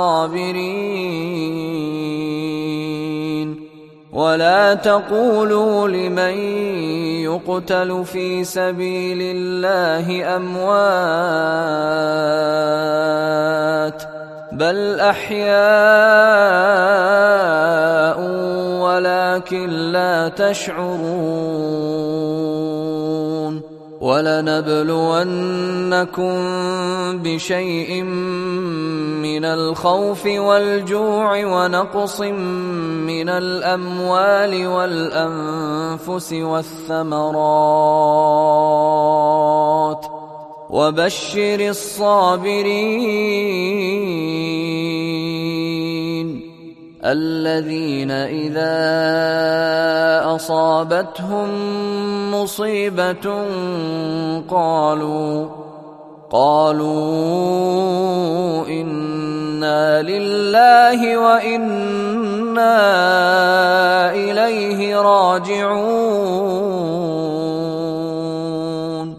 الصابرين. ولا تقولوا لمن يقتل في سبيل الله أموات بل أحياء ولكن لا تشعرون. ولنبلونكم بشيء من الخوف والجوع ونقص من الأموال والأنفس والثمرات وبشر الصابرين الذين إذا أصابتهم مصيبة قالوا قالوا إنا لله وإنا إليه راجعون.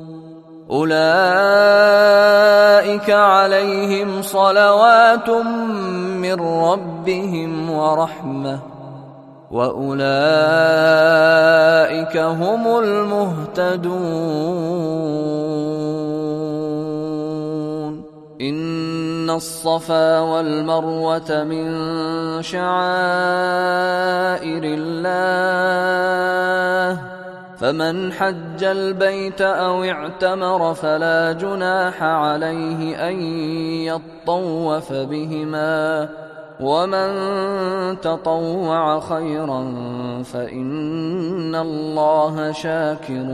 أولئك عليهم صلوات من ربهم ورحمة وأولئك هم المهتدون. إن الصفا والمروة من شعائر الله فمن حج البيت أو اعتمر فلا جناح عليه أن يطوف بهما ومن تطوع خيرا فإن الله شاكر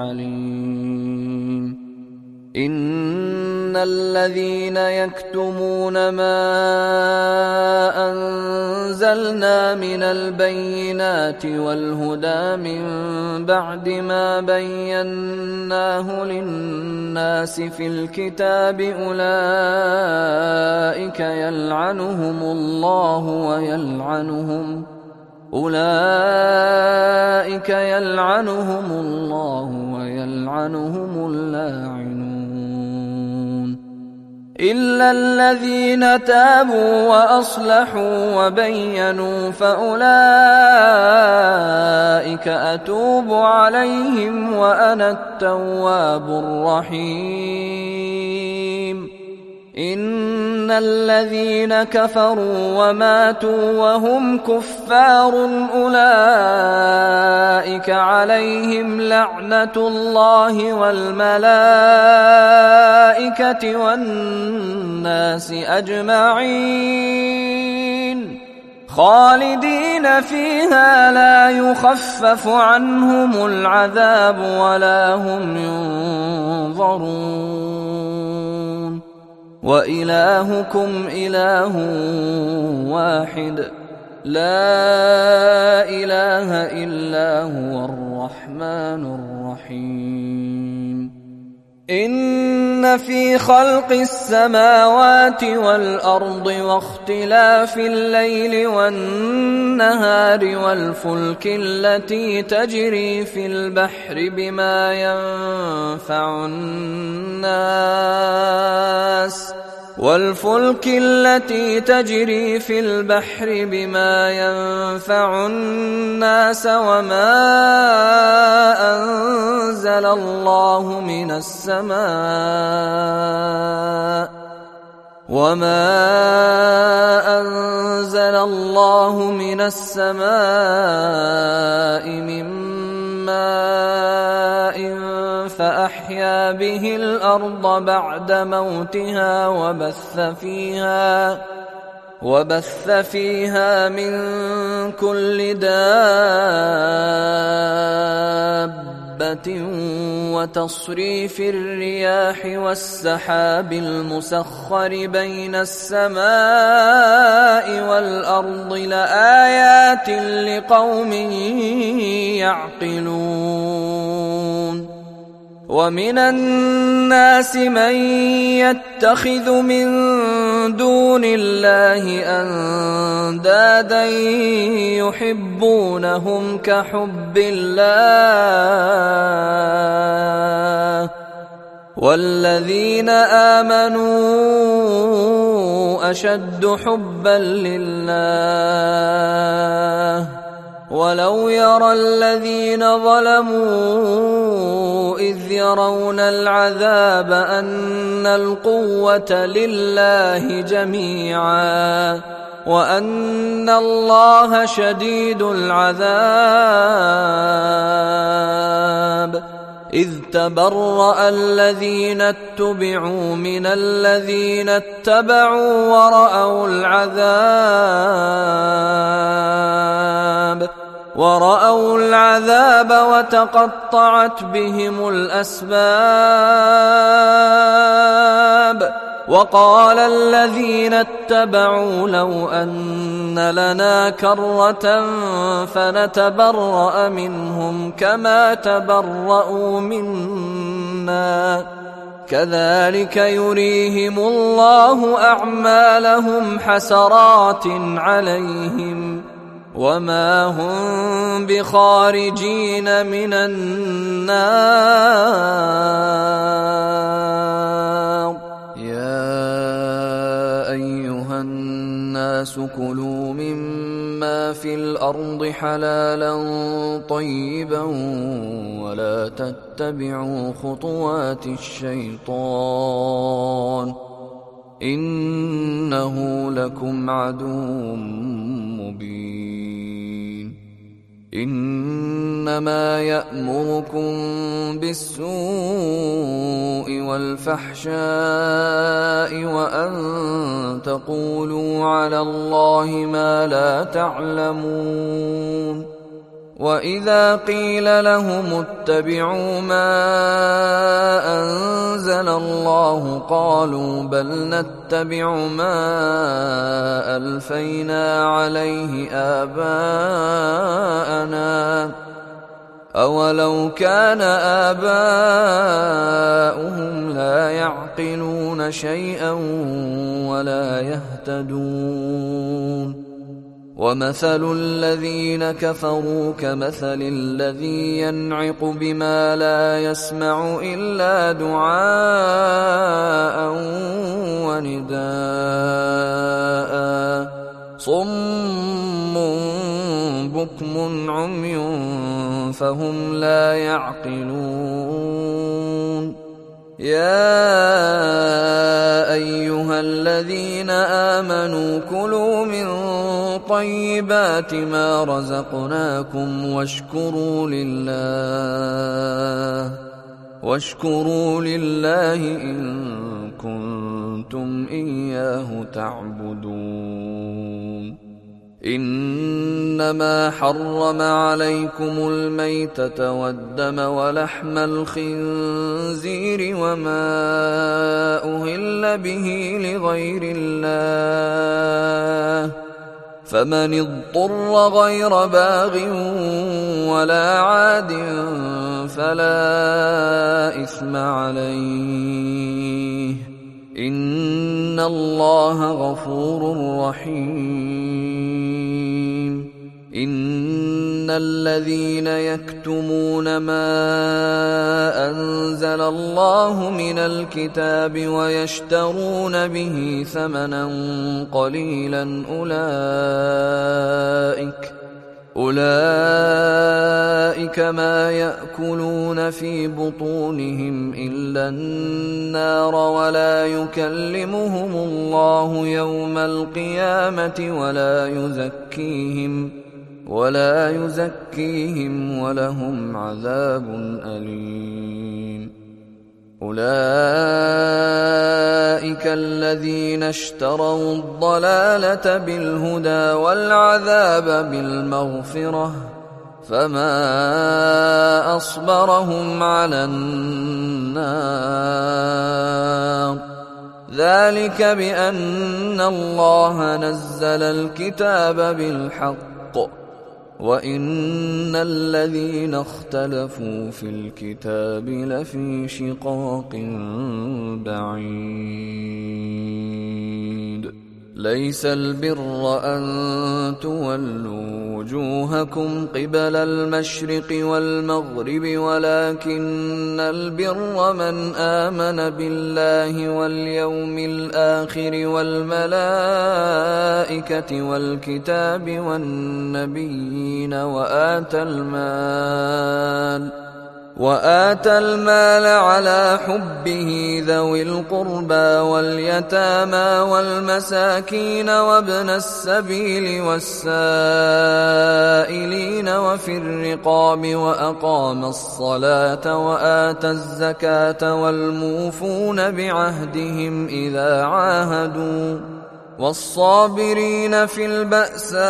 عليم. إن الذين يكتمون ما أنزلنا من البينات والهدى من بعد ما بيناه للناس في الكتاب أولئك يلعنهم الله ويلعنهم أولئك يلعنهم الله ويلعنهم اللاعنون إلا الذين تابوا وأصلحوا وبينوا فأولئك أتوب عليهم وأنا التواب الرحيم. إن الذين كفروا وماتوا وهم كفار أولئك عليهم لعنة الله والملائكة والناس أجمعين خالدين فيها لا يخفف عنهم العذاب ولا هم ينظرون. وإلهكم إله واحد لا إله إلا هو الرحمن الرحيم. إن في خلق السماوات والأرض واختلاف الليل والنهار والفلك التي تجري في البحر بما ينفع الناس والفلك التي تجري في البحر بما ينفع الناس وما أنزل الله من السماء وما أنزل الله من السماء من ماء فأحيا به الأرض بعد موتها وبث فيها وبث فيها من كل دابة وتصريف الرياح والسحاب المسخر بين السماء والأرض لآيات لقوم يعقلون. ومن الناس من يتخذ من دون الله أندادا يحبونهم كحب الله والذين آمنوا أشد حبا لله ولو يرى الذين ظلموا إذ يرون العذاب أن القوة لله جميعا وأن الله شديد العذاب إذ تبرأ الذين اتبعوا من الذين اتبعوا ورأوا العذاب ورأوا العذاب وتقطعت بهم الأسباب وقال الذين اتبعوا لو أن لنا كرة فنتبرأ منهم كما تبرأوا منا كذلك يريهم الله أعمالهم حسرات عليهم وما هم بخارجين من النار. يا أيها الناس كلوا مما في الأرض حلالا طيبا ولا تتبعوا خطوات الشيطان إنه لكم عدو مبين. إنما يأمركم بالسوء والفحشاء وأن تقولوا على الله ما لا تعلمون. وإذا قيل لهم اتبعوا ما أنزل الله قالوا بل نتبع ما ألفينا عليه آباءنا أولو كان آباؤهم لا يعقلون شيئا ولا يهتدون. ومثل الذين كفروا كمثل الذي ينعق بما لا يسمع إلا دعاء ونداء صم بكم عمي فهم لا يعقلون. يا أيها الذين آمنوا كلوا من طيبات ما رزقناكم واشكروا لله واشكروا لله إن كنتم إياه تعبدون. إنما حرم عليكم الميتة والدم ولحم الخنزير وما أهل به لغير الله فمن اضطر غير باغ ولا عاد فلا إثم عليه إن الله غفور رحيم. إن الذين يكتمون ما أنزل الله من الكتاب ويشترون به ثمنا قليلا أولئك أولئك ما يأكلون في بطونهم إلا النار ولا يكلمهم الله يوم القيامة ولا يزكيهم ولا يزكيهم ولهم عذاب أليم. أولئك الذين اشتروا الضلالة بالهدى والعذاب بالمغفرة فما أصبرهم على النار ذلك بأن الله نزل الكتاب بالحق وإن الذين اختلفوا في الكتاب لفي شقاق بعيد. ليس البر أن تولوا وجوهكم قبل المشرق والمغرب ولكن البر من آمن بالله واليوم الآخر والملائكة والكتاب والنبيين وآتى المال وآتى المال على حبه ذوي القربى واليتامى والمساكين وابن السبيل والسائلين وفي الرقاب وأقام الصلاة وآتى الزكاة والموفون بعهدهم إذا عاهدوا والصابرين في البأساء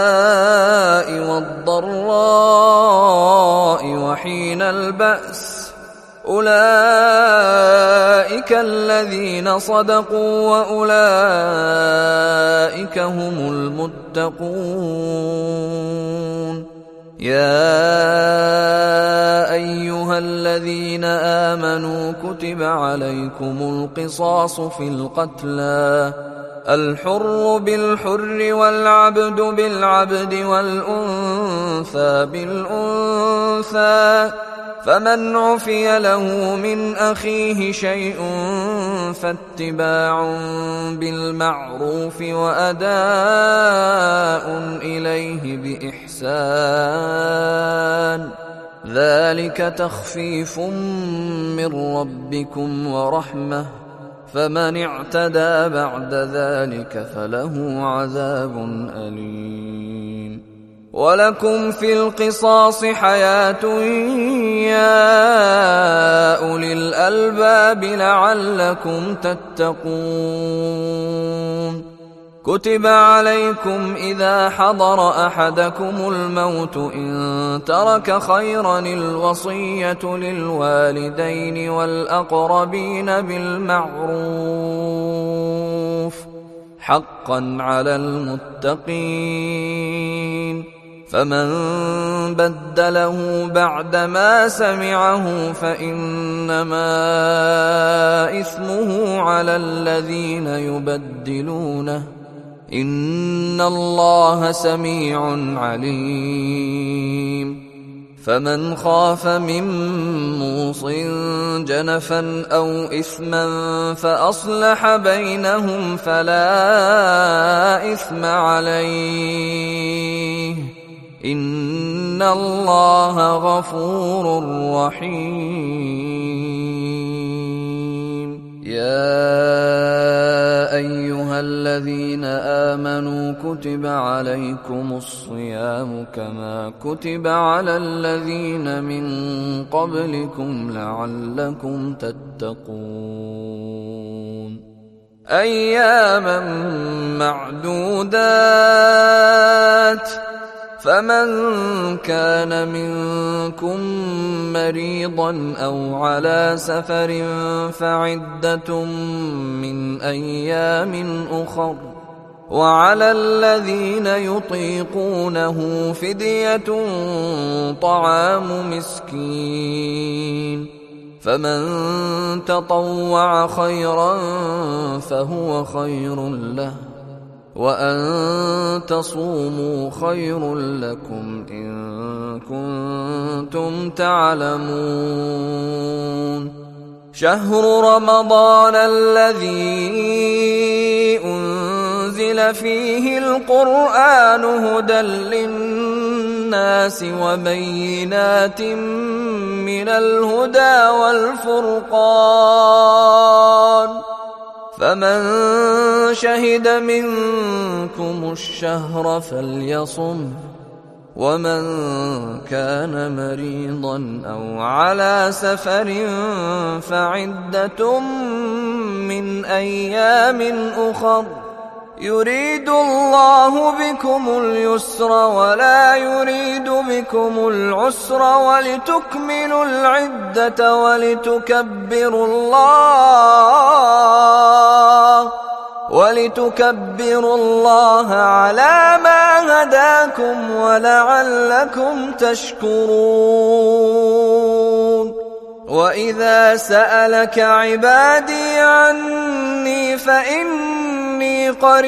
والضراء وحين البأس أولئك الذين صدقوا وأولئك هم المتقون. يا أيها الذين آمنوا كتب عليكم القصاص في القتلى الحر بالحر والعبد بالعبد والأنثى بالأنثى فمن عفي له من أخيه شيء فاتباع بالمعروف وأداء إليه بإحسان ذلك تخفيف من ربكم ورحمة فمن اعتدى بعد ذلك فله عذاب أليم. ولكم في القصاص حياة يا أولي الألباب لعلكم تتقون. كتب عليكم إذا حضر أحدكم الموت إن ترك خيرا الوصية للوالدين والأقربين بالمعروف حقا على المتقين. فمن بدله بعدما سمعه فإنما إثمه على الذين يبدلونه إن الله سميع عليم. فمن خاف من موص جنفا أو إثما فأصلح بينهم فلا إثم عليه إن الله غفور رحيم. يا أيها الذين آمنوا كتب عليكم الصيام كما كتب على الذين من قبلكم لعلكم تتقون. أياما معدودات فمن كان منكم مريضا أو على سفر فعدة من أيام أخر وعلى الذين يطيقونه فدية طعام مسكين فمن تطوع خيرا فهو خير له وأن تصوموا خير لكم إن كنتم تعلمون. شهر رمضان الذي أنزل فيه القرآن هدى للناس وبينات من الهدى والفرقان فمن شهد منكم الشهر فليصم ومن كان مريضا أو على سفر فعدة من أيام أخر يريد الله بكم اليسر ولا يريد بكم العسر ولتكملوا العدة ولتكبروا الله ولتكبروا الله على ما هداكم ولعلكم تشكرون. وإذا سألك عبادي عني فإني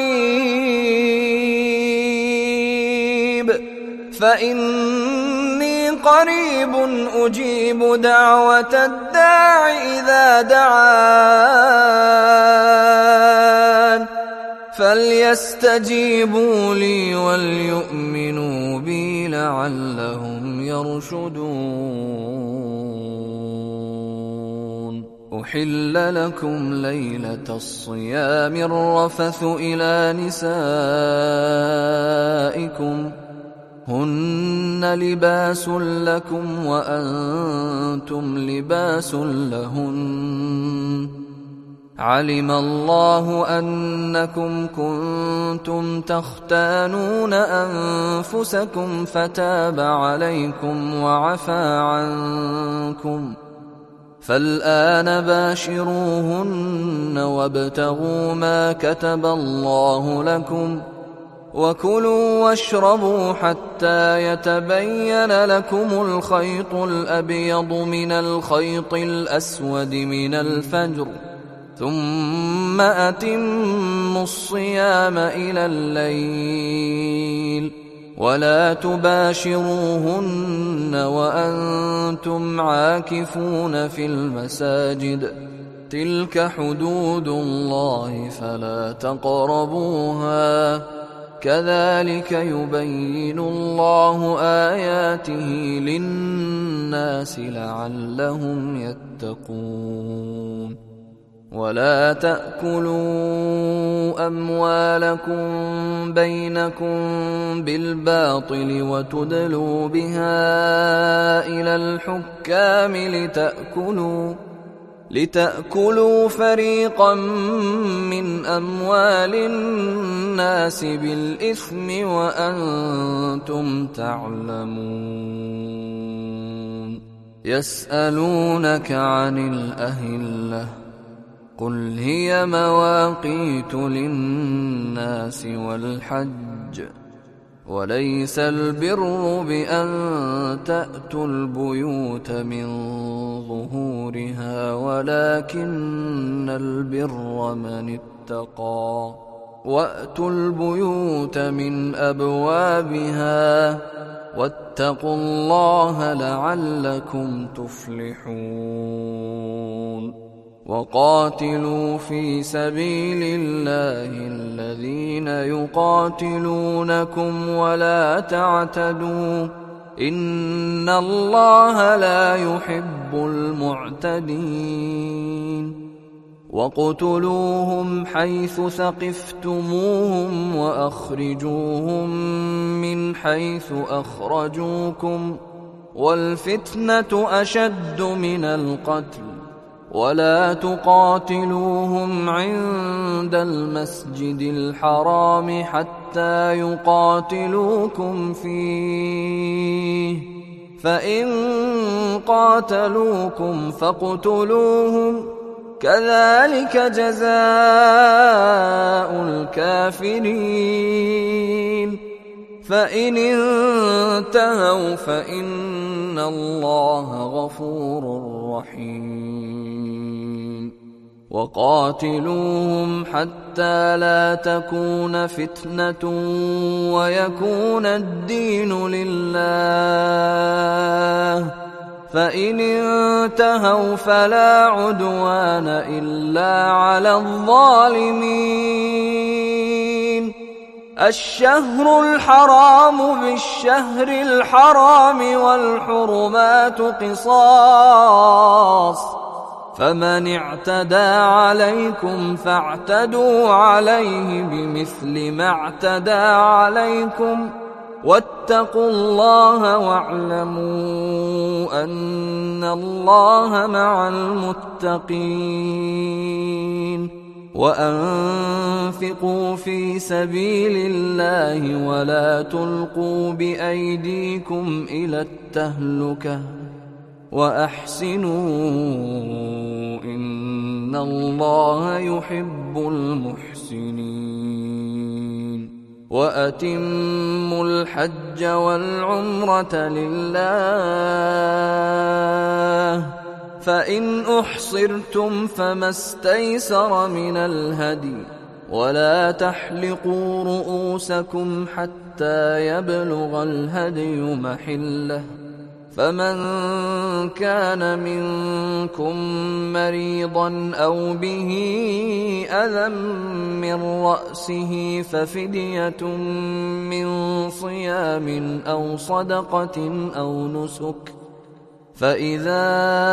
قريب فإني قريب أجيب دعوة الداع إذا دعان فليستجيبوا لي وليؤمنوا بي لعلهم يرشدون. أحل لكم ليلة الصيام الرفث إلى نسائكم هن لباس لكم وأنتم لباس لهن علم الله أنكم كنتم تختانون أنفسكم فتاب عليكم وعفى عنكم فالآن باشروهن وابتغوا ما كتب الله لكم وكلوا واشربوا حتى يتبين لكم الخيط الأبيض من الخيط الأسود من الفجر ثم أتموا الصيام إلى الليل ولا تباشروهن وأنتم عاكفون في المساجد تلك حدود الله فلا تقربوها كذلك يبين الله آياته للناس لعلهم يتقون. ولا تأكلوا أموالكم بينكم بالباطل وتدلوا بها إلى الحكام لتأكلوا لتأكلوا فريقا من أموال الناس بالإثم وأنتم تعلمون. يسألونك عن الأهلة قل هي مواقيت للناس والحج وليس البر بأن تأتوا البيوت من ظهورها ولكن البر من اتقى وأتوا البيوت من أبوابها واتقوا الله لعلكم تفلحون. وقاتلوا في سبيل الله الذين يقاتلونكم ولا تعتدوا إن الله لا يحب المعتدين. وَاقْتُلُوهُمْ حَيْثُ ثَقِفْتُمُوهُمْ وَأَخْرِجُوهُمْ مِنْ حَيْثُ أَخْرَجُوكُمْ وَالْفِتْنَةُ أَشَدُّ مِنَ الْقَتْلِ وَلَا تُقَاتِلُوهُمْ عِندَ الْمَسْجِدِ الْحَرَامِ حَتَّى يُقَاتِلُوكُمْ فِيهِ فَإِنْ قَاتَلُوكُمْ فَاقْتُلُوهُمْ كذلك جزاء الكافرين. فإن انتهوا فإن الله غفور رحيم. وقاتلوهم حتى لا تكون فتنة ويكون الدين لله فإن انتهوا فلا عدوان إلا على الظالمين. الشهر الحرام بالشهر الحرام والحرمات قصاص فمن اعتدى عليكم فاعتدوا عليه بمثل ما اعتدى عليكم واتقوا الله واعلموا أن الله مع المتقين. وأنفقوا في سبيل الله ولا تلقوا بأيديكم إلى التهلكة وأحسنوا إن الله يحب المحسنين. وأتموا الحج والعمرة لله فإن أحصرتم فما استيسر من الهدي ولا تحلقوا رؤوسكم حتى يبلغ الهدي محله فمن كان منكم مريضا أو به أذى من رأسه ففدية من صيام أو صدقة أو نسك فإذا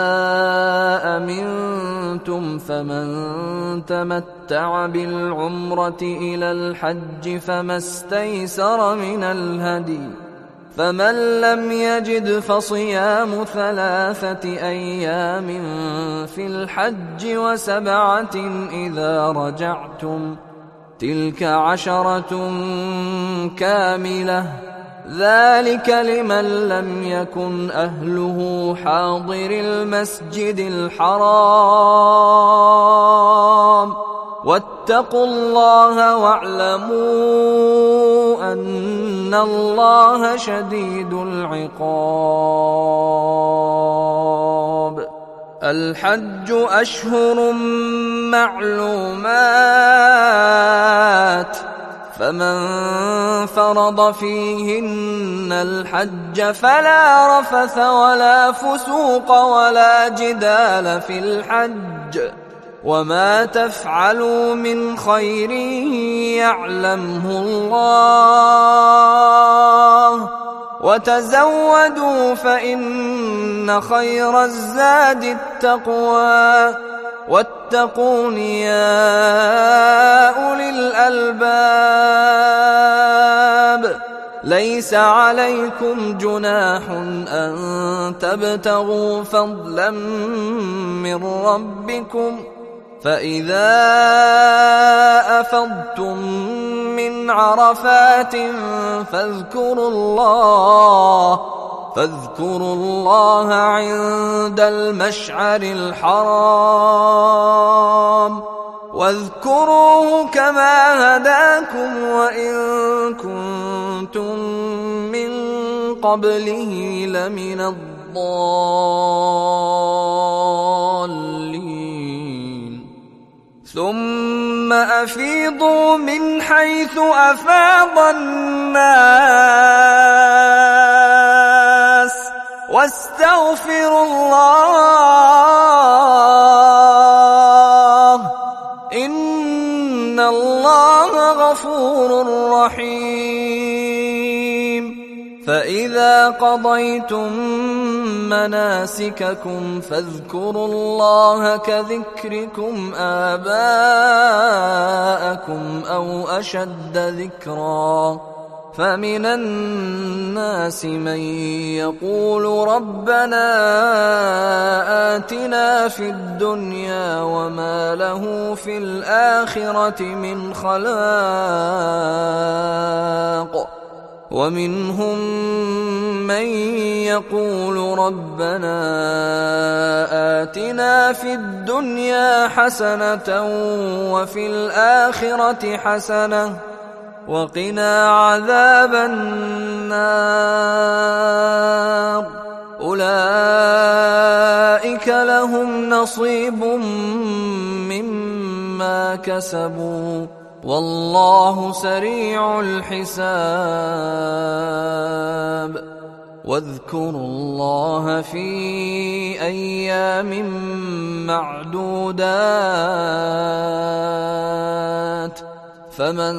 أمنتم فمن تمتع بالعمرة إلى الحج فما استيسر من الهدي فمن لم يجد فصيام ثلاثة أيام في الحج وسبعة إذا رجعتم تلك عشرة كاملة ذلك لمن لم يكن أهله حاضر المسجد الحرام واتقوا الله واعلموا أن الله شديد العقاب. الحج أشهر معلومات فمن فرض فيهن الحج فلا رفث ولا فسوق ولا جدال في الحج وما تفعلوا من خير يعلمه الله وتزودوا فإن خير الزاد التقوى واتقون يا أولي الألباب ليس عليكم جناح أن تبتغوا فضلا من ربكم فإذا أفضتم من عرفات فاذكروا الله فاذكروا الله عند المشعر الحرام واذكروه كما هداكم وإن كنتم من قبله لمن الضالين ثم أفيضوا من حيث أفاض الناس واستغفروا الله إن الله غفور رحيم فإذا قضيتم مناسككم فاذكروا الله كذكركم آباءكم أو أشد ذكرا فمن الناس من يقول ربنا آتنا في الدنيا وما له في الآخرة من خلاق ومنهم من يقول ربنا آتنا في الدنيا حسنة وفي الآخرة حسنة وقنا عذاب النار أولئك لهم نصيب مما كسبوا والله سريع الحساب واذكروا الله في أيام معدودات فمن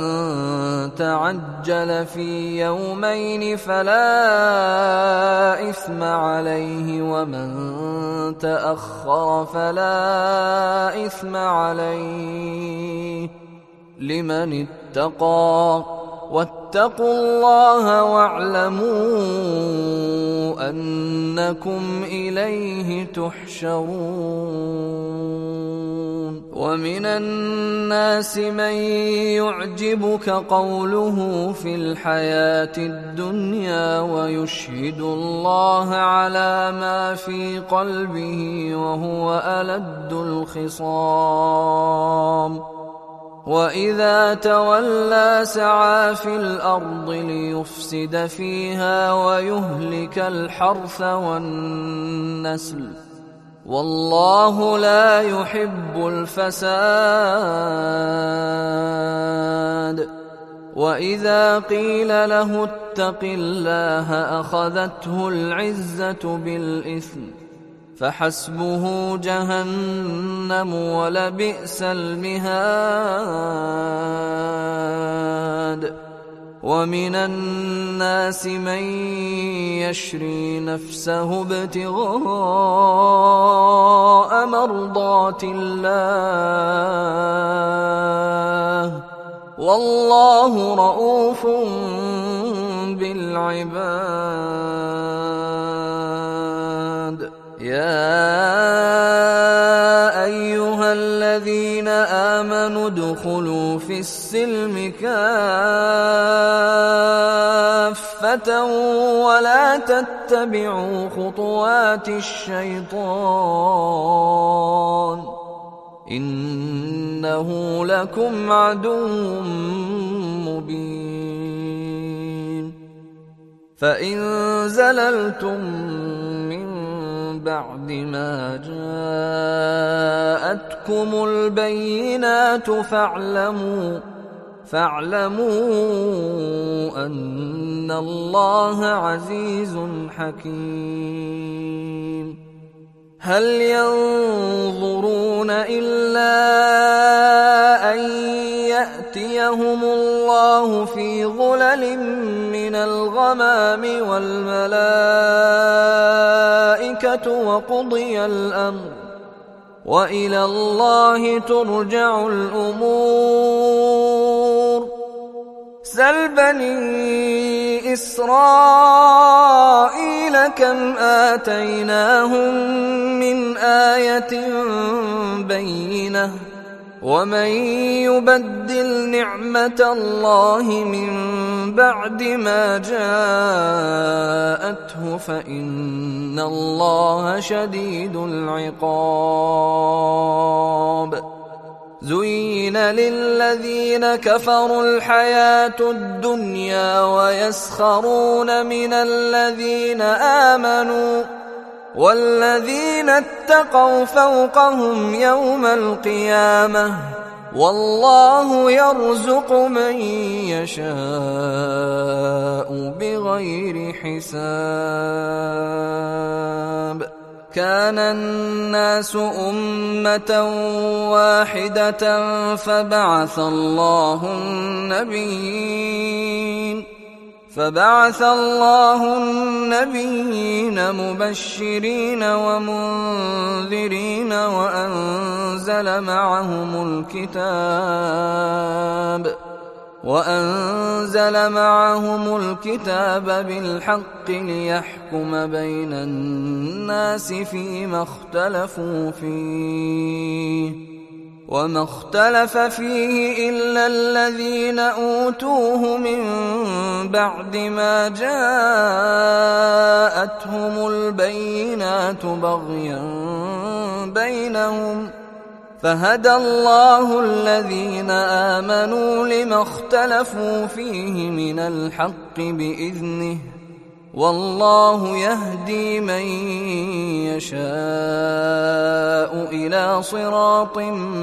تعجل في يومين فلا إثم عليه ومن تأخر فلا إثم عليه لمن اتقى واتقوا الله واعلموا أنكم إليه تحشرون ومن الناس من يعجبك قوله في الحياة الدنيا ويشهد الله على ما في قلبه وهو ألد الخصام وإذا تولى سعى في الأرض ليفسد فيها ويهلك الحرث والنسل والله لا يحب الفساد وإذا قيل له اتق الله أخذته العزة بالإثم فحسبه جهنم ولبئس المهاد ومن الناس من يشري نفسه ابتغاء مرضات الله والله رؤوف بالعباد يا أيها الذين آمنوا ادخلوا في السلم كافة ولا تتبعوا خطوات الشيطان إنه لكم عدو مبين فإن زللتم من بعد ما جاءتكم البينات فاعلموا فاعلموا أن الله عزيز حكيم هل ينظرون إلا أن يأتيهم الله في ظلل من الغمام والملائكة وقضي الأمر وإلى الله ترجع الأمور. سل بني إسرائيل كم آتيناهم من آية بينة ومن يبدل نعمة الله من بعد ما جاءته فإن الله شديد العقاب. زين للذين كفروا الحياة الدنيا ويسخرون من الذين آمنوا والذين اتقوا فوقهم يوم القيامة والله يرزق من يشاء بغير حساب. كان الناس أمة واحدة فبعث الله النبيين فبعث الله النبيين مبشرين ومنذرين وأنزل معهم الكتاب وأنزل معهم الكتاب بالحق ليحكم بين الناس فيما اختلفوا فيه وما اختلف فيه إلا الذين أوتوه من بعد ما جاءتهم البينات بغيا بينهم فهدى الله الذين آمنوا لما اختلفوا فيه من الحق بإذنه والله يهدي من يشاء إلى صراط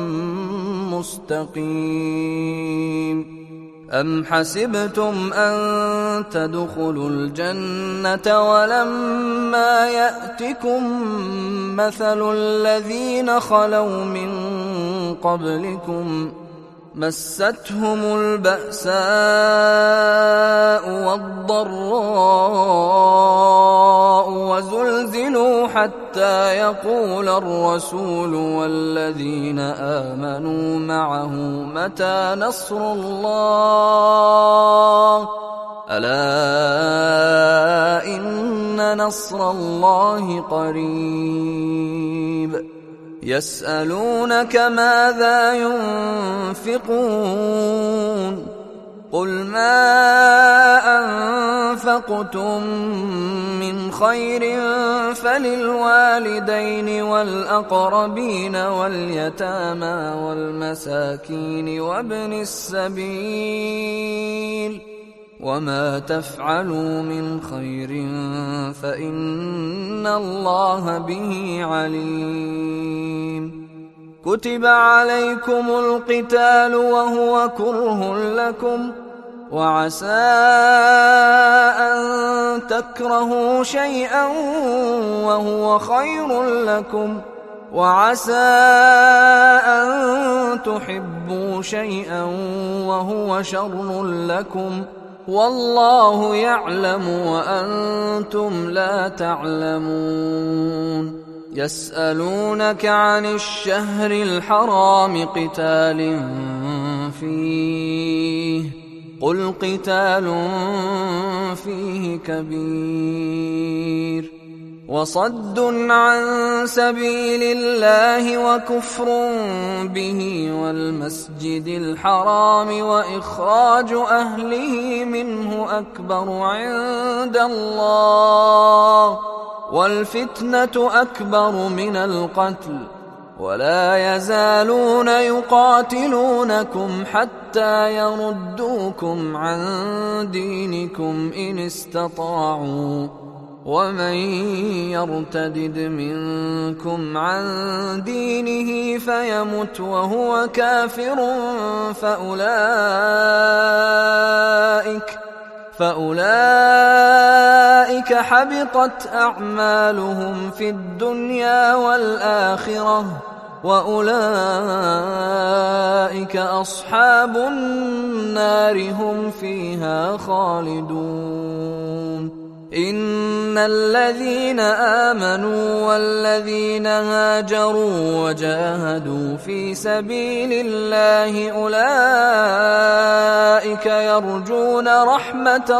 مستقيم. أم حسبتم أن تدخلوا الجنة ولما يأتكم مثل الذين خلوا من قبلكم مستهم البأساء والضراء وزلزلوا حتى يقول الرسول والذين آمنوا معه متى نصر الله ألا إن نصر الله قريب. يسألونك ماذا ينفقون قل ما أنفقتم من خير فللوالدين والأقربين واليتامى والمساكين وابن السبيل وما تفعلوا من خير فإن الله به عليم. كتب عليكم القتال وهو كره لكم وعسى أن تكرهوا شيئا وهو خير لكم وعسى أن تحبوا شيئا وهو شر لكم والله يعلم وأنتم لا تعلمون. يسألونك عن الشهر الحرام قتال فيه قل قتال فيه كبير وصد عن سبيل الله وكفر به والمسجد الحرام وإخراج أهله منه أكبر عند الله والفتنة أكبر من القتل ولا يزالون يقاتلونكم حتى يردوكم عن دينكم إن استطاعوا ومن يرتدد منكم عن دينه فيمت وهو كافر فأولئك فأولئك حبطت أعمالهم في الدنيا والآخرة وأولئك أصحاب النار هم فيها خالدون. إن الذين آمنوا والذين هاجروا وجاهدوا في سبيل الله أولئك يرجون رحمة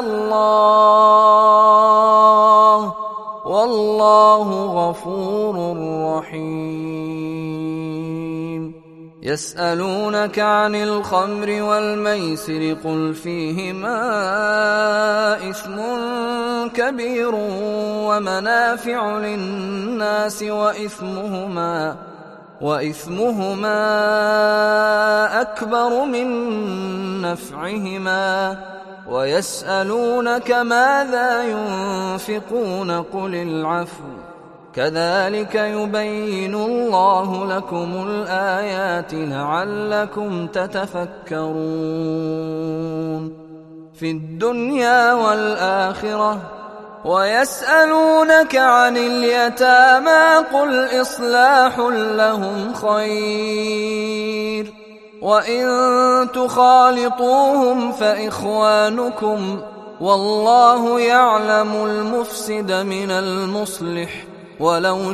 الله والله غفور رحيم. يسألونك عن الخمر والميسر قل فيهما إثم كبير ومنافع للناس وإثمهما وإثمهما أكبر من نفعهما ويسألونك ماذا ينفقون قل العفو كذلك يبين الله لكم الآيات لعلكم تتفكرون في الدنيا والآخرة. ويسألونك عن اليتامى قل إصلاح لهم خير وإن تخالطوهم فإخوانكم والله يعلم المفسد من المصلح ولو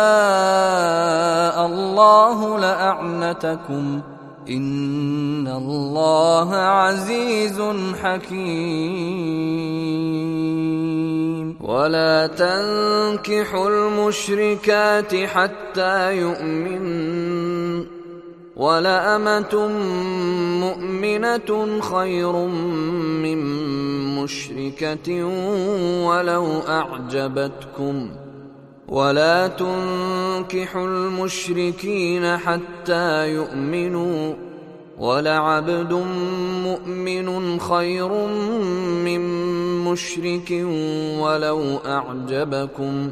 شاء الله لأعنتكم إن الله عزيز حكيم. ولا تنكحوا المشركات حتى يؤمنن ولأمة مؤمنة خير من مشركة ولو أعجبتكم ولا تنكحوا المشركين حتى يؤمنوا ولعبد مؤمن خير من مشرك ولو أعجبكم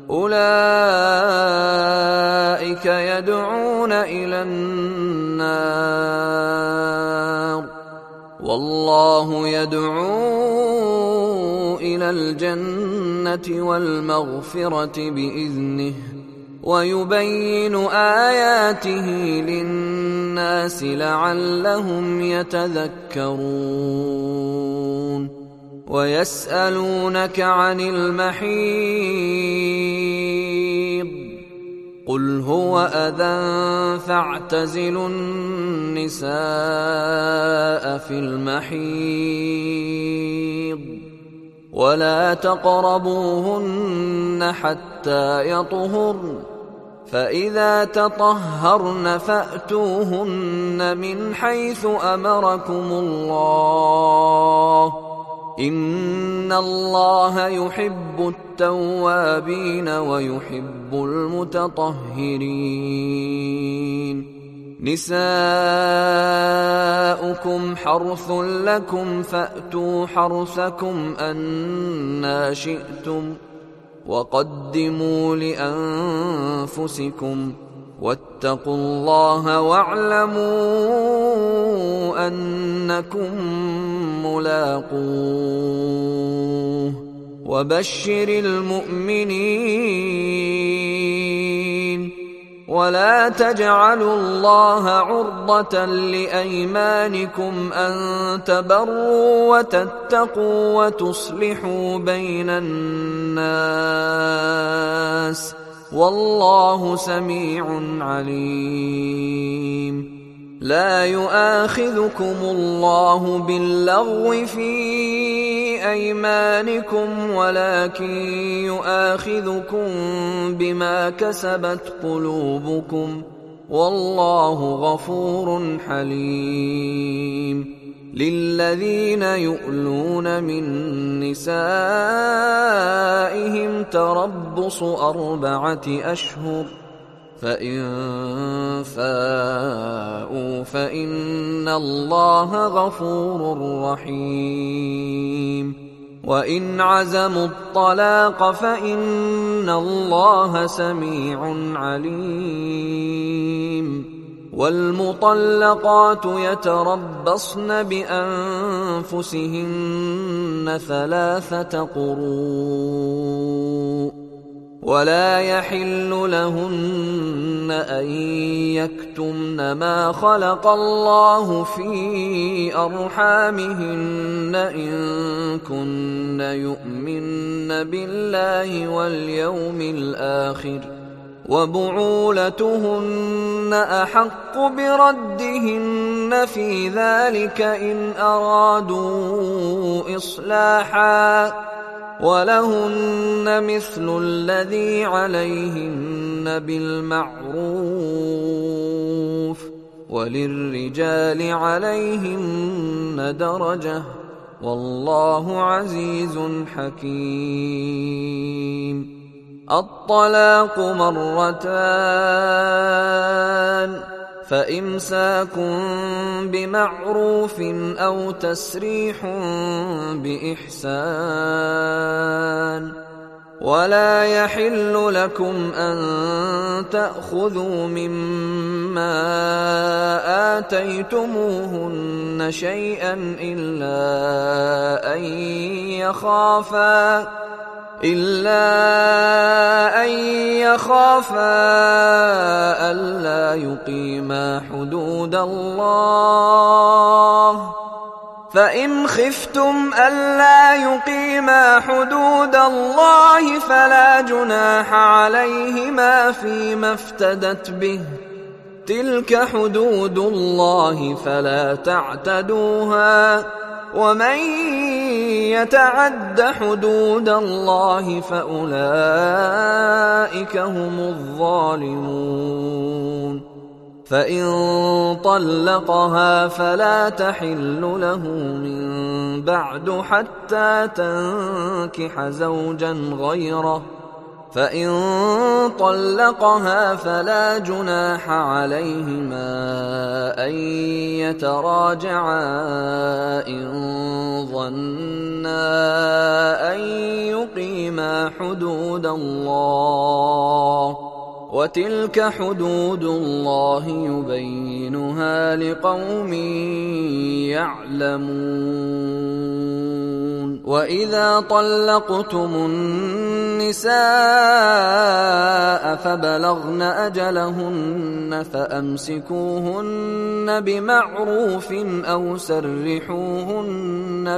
أولئك يدعون إلى النار والله يدعو إلى الجنة والمغفرة بإذنه ويبين آياته للناس لعلهم يتذكرون. ويسألونك عن المحيض قل هو أذى فاعتزلوا النساء في المحيض ولا تقربوهن حتى يطهرن فإذا تطهرن فأتوهن من حيث أمركم الله إن الله يحب التوابين ويحب المتطهرين. نساؤكم حرث لكم فأتوا حرثكم أنى شئتم وقدموا لأنفسكم واتقوا الله واعلموا أنكم ملاقوه وبشر المؤمنين. ولا تجعلوا الله عرضة لأيمانكم أن تبروا وتتقوا وتصلحوا بين الناس والله سميع عليم. لا يؤاخذكم الله باللغو في أيمانكم ولكن يؤاخذكم بما كسبت قلوبكم والله غفور حليم. للذين يؤلون من نسائهم تربص أربعة أشهر فإن فاءوا فإن الله غفور رحيم. وإن عزموا الطلاق فإن الله سميع عليم. والمطلقات يتربصن بأنفسهن ثلاثة قروء ولا يحل لهن أن يكتمن ما خلق الله في أرحامهن إن كن يؤمن بالله واليوم الآخر وبعولتهن أحق بردهن في ذلك إن أرادوا إصلاحا ولهن مثل الذي عليهن بالمعروف وللرجال عليهن درجة والله عزيز حكيم. الطلاق مرتان فإمساك بمعروف أو تسريح بإحسان ولا يحل لكم أن تأخذوا مما آتيتموهن شيئا إلا أن يخافا إلا أن يخافا ألا يقيما حدود الله فإن خفتم ألا يقيما حدود الله فلا جناح عليهما فيما افتدت به تلك حدود الله فلا تعتدوها ومن يتعد حدود الله فأولئك هم الظالمون. فإن طلقها فلا تحل له من بعد حتى تنكح زوجا غيره فإن طلقها فلا جناح عليهما أن يتراجعا إن ظنا أن يقيما حدود الله وتلك حدود الله يبينها لقوم يعلمون. وإذا طلقتم النساء فبلغن أجلهن فأمسكوهن بمعروف أو سرحوهن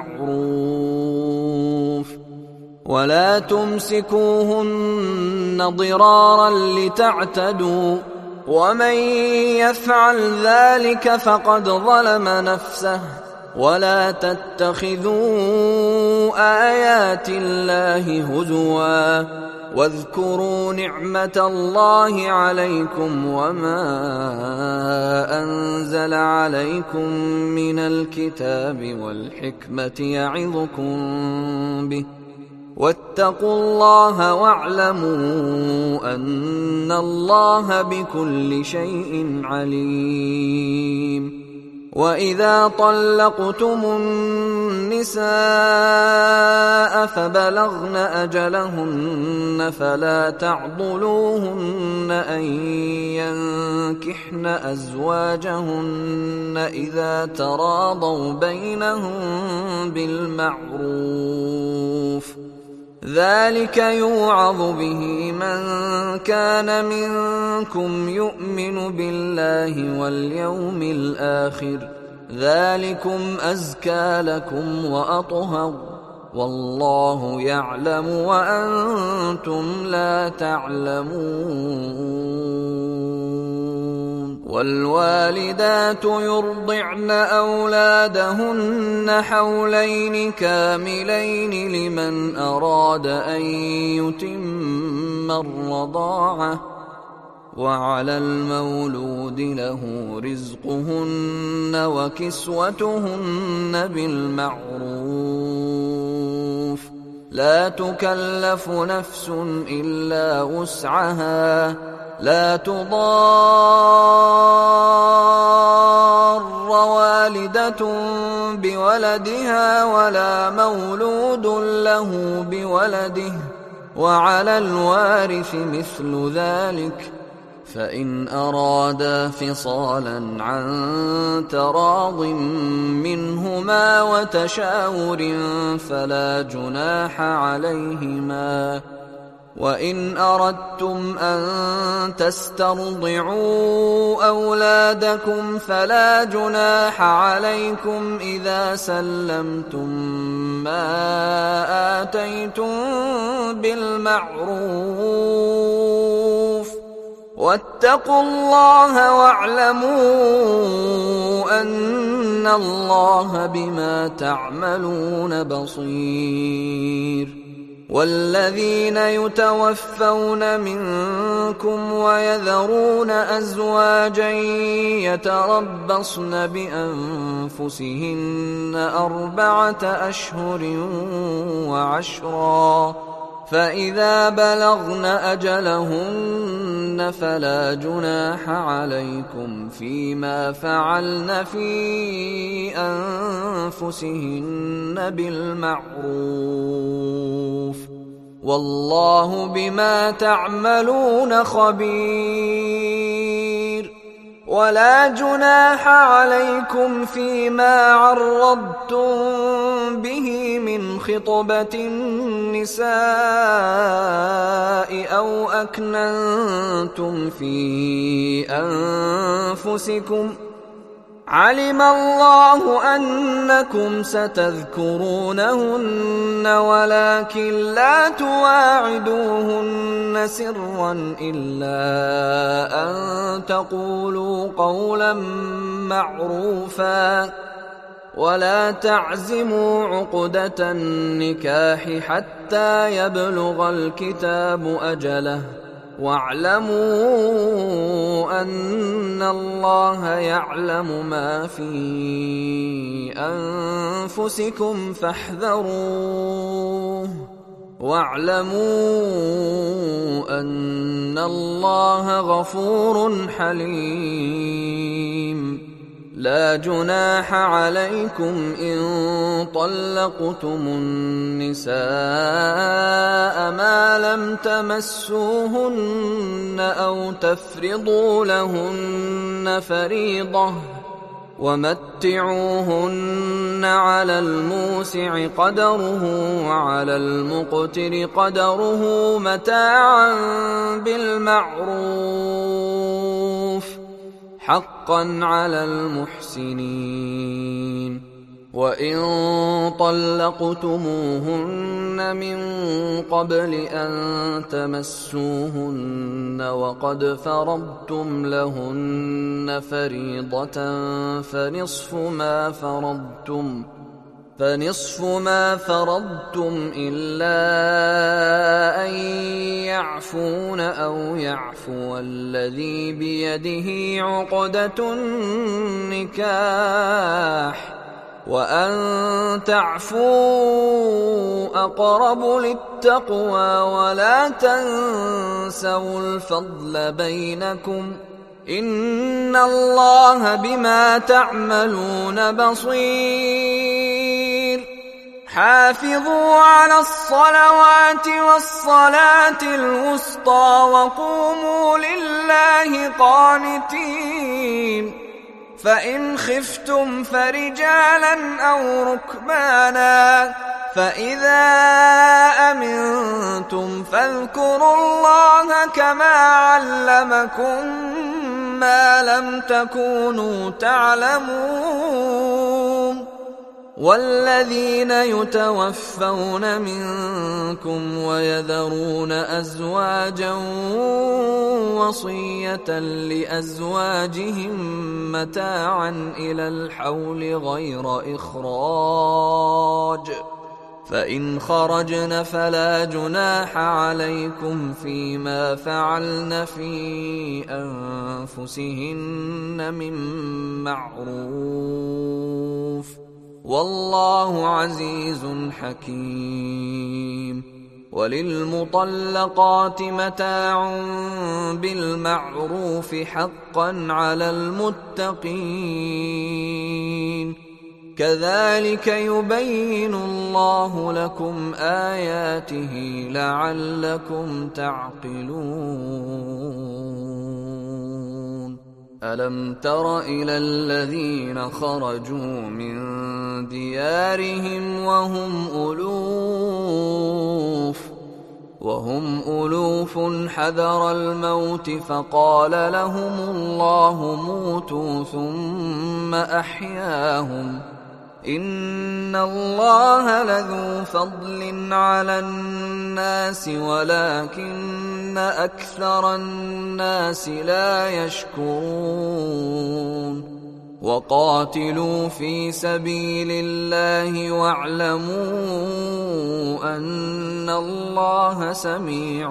بمعروف ولا تمسكوهن ضرارا لتعتدوا ومن يفعل ذلك فقد ظلم نفسه ولا تتخذوا آيات الله هزوا واذكروا نعمة الله عليكم وما أنزل عليكم من الكتاب والحكمة يعظكم به واتقوا الله واعلموا أن الله بكل شيء عليم. وإذا طلقتم النساء فبلغن أجلهن فلا تعضلوهن أن ينكحن أزواجهن إذا تراضوا بينهم بالمعروف ذلك يوعظ به من كان منكم يؤمن بالله واليوم الآخر ذلكم أزكى لكم وأطهر والله يعلم وأنتم لا تعلمون. والوالدات يرضعن أولادهن حولين كاملين لمن أراد أن يتم الرضاعة وعلى المولود له رزقهن وكسوتهن بالمعروف لا تكلف نفس إلا وسعها لا تضار والدة بولدها ولا مولود له بولده وعلى الوارث مثل ذلك فإن أرادا فصالا عن تراض منهما وتشاور فلا جناح عليهما وإن أردتم أن تسترضعوا أولادكم فلا جناح عليكم إذا سلمتم ما آتيتم بالمعروف واتقوا الله واعلموا أن الله بما تعملون بصير. والذين يتوفون منكم ويذرون أزواجا يتربصن بأنفسهن أربعة أشهر وعشرا فإذا بلغن أجلهن فلا جناح عليكم فيما فعلن في أنفسهن بالمعروف والله بما تعملون خبير. ولا جناح عليكم فيما عرضتم به من خطبة النساء أو أكننتم في أنفسكم علم الله أنكم ستذكرونهن ولكن لا تواعدوهن سرا إلا أن تقولوا قولا معروفا ولا تعزموا عقدة النكاح حتى يبلغ الكتاب أجله واعلموا أن الله يعلم ما في أنفسكم فاحذروه واعلموا أن الله غفور حليم. لا جناح عليكم إن طلقتم النساء ما لم تمسوهن أو تفرضوا لهن فريضة ومتعوهن على الموسع قدره وعلى المقتر قدره متاعا بالمعروف حقا على المحسنين. وإن طلقتموهن من قبل أن تمسوهن وقد فرضتم لهن فريضة فنصف ما فرضتم فنصف ما فرضتم إلا أن يعفون أو يعفو الذي بيده عقدة النكاح وأن تعفوا أقرب للتقوى ولا تنسوا الفضل بينكم إن الله بما تعملون بصير. حافظوا على الصلوات والصلاة الوسطى وقوموا لله قانتين. فإن خفتم فرجالا أو ركبانا فإذا أمنتم فاذكروا الله كما علمكم ما لم تكونوا تعلمون. والذين يتوفون منكم ويذرون أزواجا وصية لأزواجهم متاعا إلى الحول غير إخراج فإن خرجن فلا جناح عليكم فيما فعلن في أنفسهن من معروف والله عزيز حكيم. وللمطلقات متاع بالمعروف حقا على المتقين كذلك يبين الله لكم آياته لعلكم تعقلون. ألم تر إلى الذين خرجوا من ديارهم وهم ألوف وهم ألوف حذر الموت فقال لهم الله موتوا ثم أحياهم إن الله لذو فضل على الناس ولكن أكثر الناس لا يشكرون وقاتلوا في سبيل الله واعلموا أن الله سميع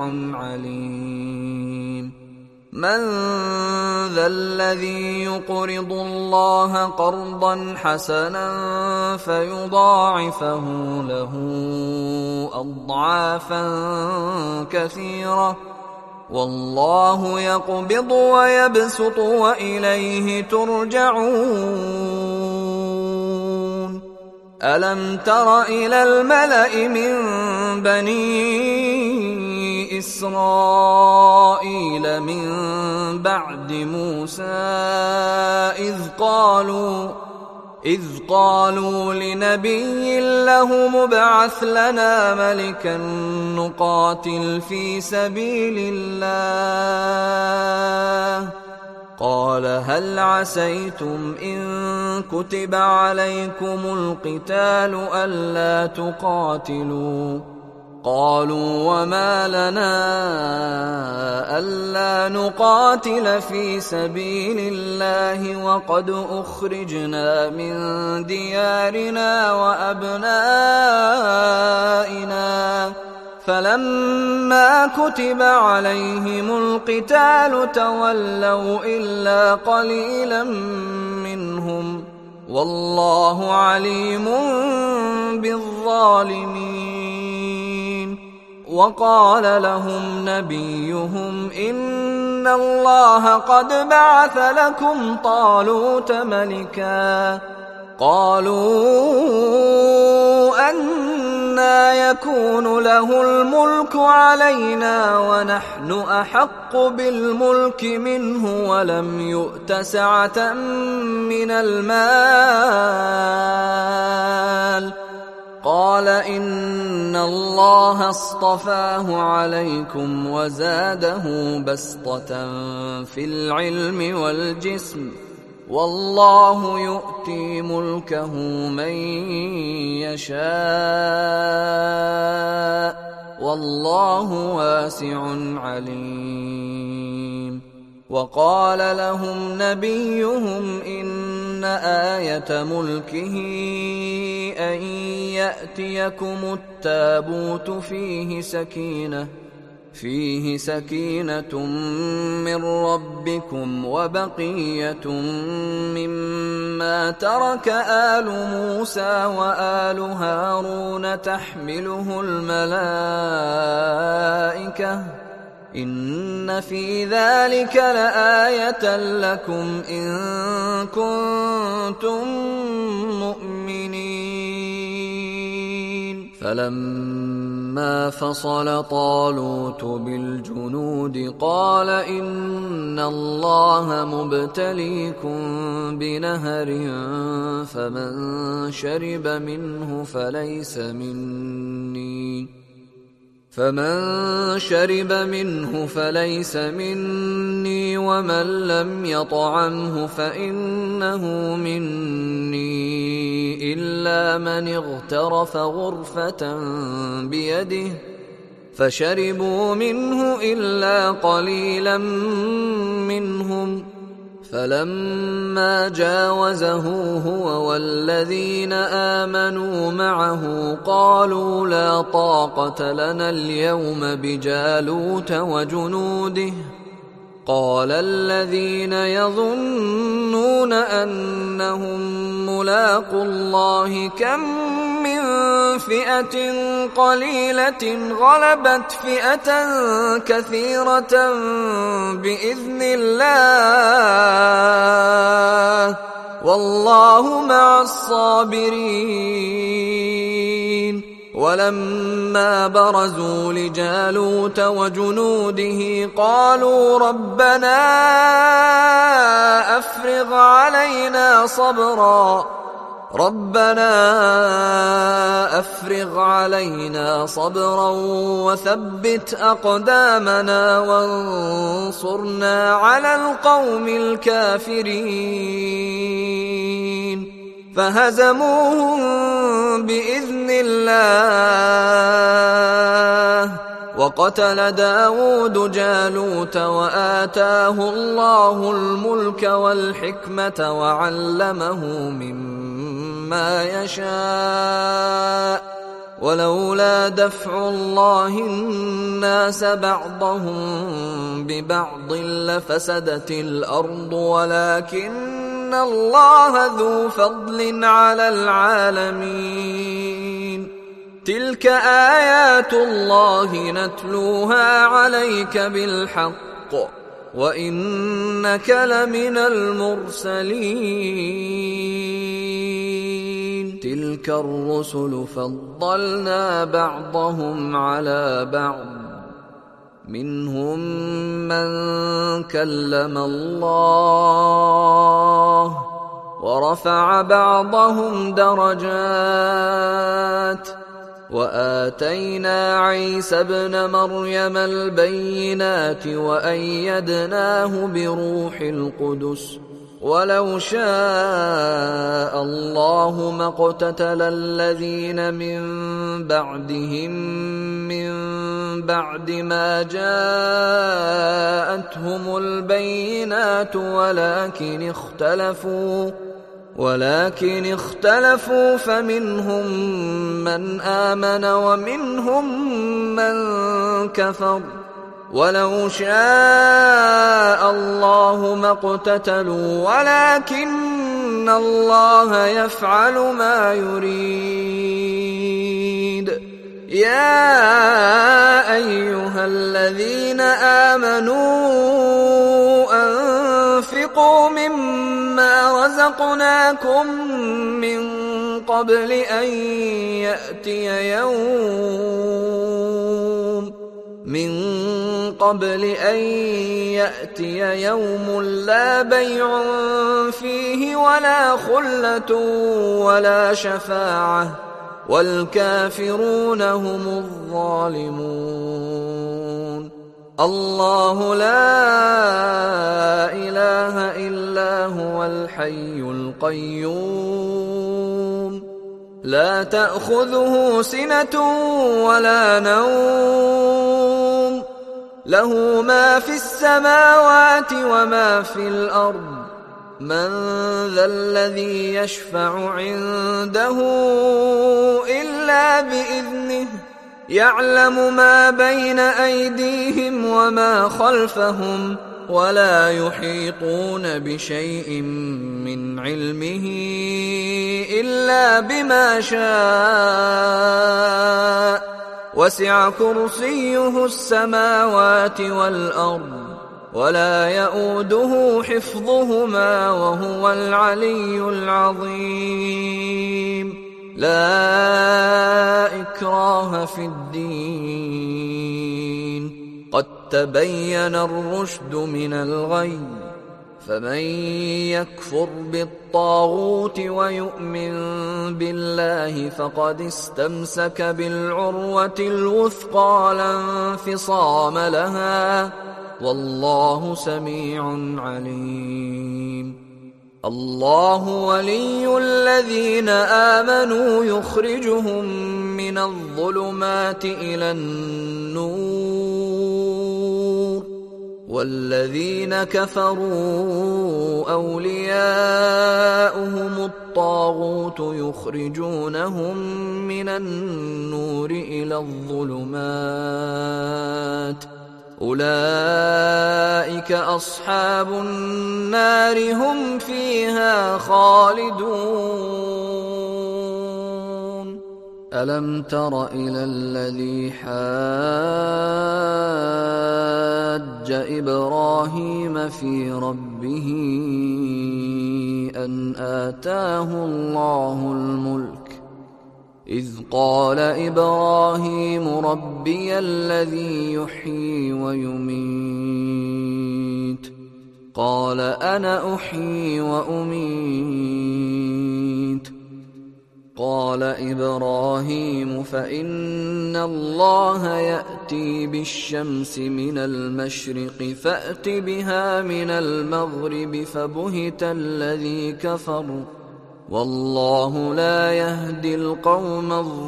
عليم من ذا الذي يقرض الله قرضا حسنا فيضاعفه له أضعافا كثيرة والله يقبض ويبسط وإليه ترجعون ألم تر إلى الملأ من بني إسرائيل من بعد موسى إذ قالوا إذ قالوا لنبي له مبعث لنا ملكا نقاتل في سبيل الله قال هل عسيتم إن كتب عليكم القتال ألا تقاتلوا قالوا وما لنا ألا نقاتل في سبيل الله وقد أخرجنا من ديارنا وأبنائنا فلما كتب عليهم القتال تولوا إلا قليلا منهم والله عليم بالظالمين وقال لهم نبيهم إن الله قد بعث لكم طالوت ملكا قالوا أنى يكون له الملك علينا ونحن أحق بالملك منه ولم يؤت سعة من المال قال إن الله اصطفاه عليكم وزاده بسطة في العلم والجسم والله يؤتي ملكه من يشاء والله واسع عليم وقال لهم نبيهم إن آية ملكه أن يأتيكم التابوت فيه سكينة فيه سكينة من ربكم وبقية مما ترك آل موسى وآل هارون تحمله الملائكة إن في ذلك لآية لكم إن كنتم مؤمنين فلما فصل طالوت بالجنود قال إن الله مبتليكم بنهر فمن شرب منه فليس مني فمن شرب منه فليس مني ومن لم يطعمه فإنه مني إلا من اغترف غرفة بيده فشربوا منه إلا قليلا منهم فلما جاوزه هو والذين آمنوا معه قالوا لا طاقة لنا اليوم بجالوت وجنوده قال الذين يظنون أنهم ملاقو الله كم من فئة قليلة غلبت فئة كثيرة بإذن الله والله مع الصابرين ولما برزوا لجالوت وجنوده قالوا ربنا أفرغ علينا صبرا ربنا أفرغ علينا صبرا وثبت أقدامنا وانصرنا على القوم الكافرين فهزموهم بإذن الله وقتل داود جالوت وآتاه الله الملك والحكمة وعلمه مما يشاء ولولا دفع الله الناس بعضهم ببعض لفسدت الأرض ولكن الله ذو فضل على العالمين تلك آيات الله نتلوها عليك بالحق وإنك لمن المرسلين تلك الرسل فضلنا بعضهم على بعض منهم من كلم الله ورفع بعضهم درجات وآتينا عيسى ابن مريم البينات وأيدناه بروح القدس ولو شاء الله ما اقتتل الذين من بعدهم من بعد ما جاءتهم البينات ولكن اختلفوا ولكن اختلفوا فمنهم من آمن ومنهم من كفر ولو شاء الله ما اقتتلوا ولكن الله يفعل ما يريد يا أيها الذين آمنوا أنفقوا مما رزقناكم من قبل أن يأتي يوم من قبل أن يأتي يوم لا بيع فيه ولا خلة ولا شفاعة والكافرون هم الظالمون الله لا إله إلا هو الحي القيوم لا تأخذه سنة ولا نوم له ما في السماوات وما في الأرض من ذا الذي يشفع عنده إلا بإذنه يعلم ما بين أيديهم وما خلفهم ولا يحيطون بشيء من علمه إلا بما شاء وسع كرسيه السماوات والأرض ولا يؤوده حفظهما وهو العلي العظيم لا إكراه في الدين قد تبين الرشد من الغي فمن يكفر بالطاغوت ويؤمن بالله فقد استمسك بالعروة الوثقى لا انفصام لها والله سميع عليم الله ولي الذين آمنوا يخرجهم من الظلمات إلى النور والذين كفروا أولياؤهم الطاغوت يخرجونهم من النور إلى الظلمات أولئك أصحاب النار هم فيها خالدون ألم تر إلى الذي حاج إبراهيم في ربه أن آتاه الله الملك إذ قال إبراهيم ربي الذي يحيي ويميت قال أنا أحيي وأميت قال إبراهيم فإن الله يأتي بالشمس من المشرق فأت بها من المغرب فبهت الذي كفر والله لا يهدي القوم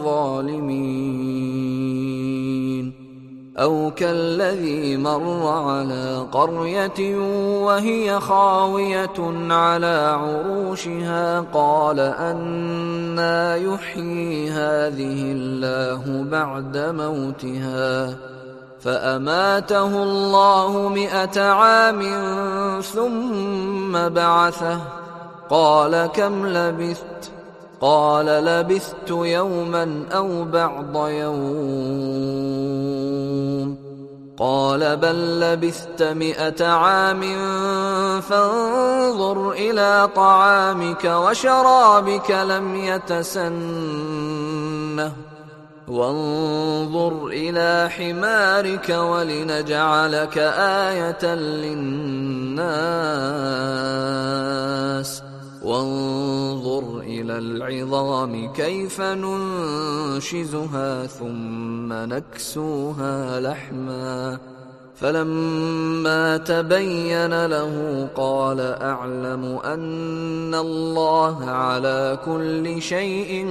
الظالمين. أو كالذي مر على قرية وهي خاوية على عروشها قال أنى يحيي هذه الله بعد موتها فأماته الله مئة عام ثم بعثه قال كم لبثت؟ قال لبثت يوما أو بعض يوم. قال بل لبثت مئة عام فانظر إلى طعامك وشرابك لم يتسنه وانظر إلى حمارك ولنجعلك آية للناس وانظر إلى العظام كيف ننشزها ثم نكسوها لحما فلما تبين له قال أعلم أن الله على كل شيء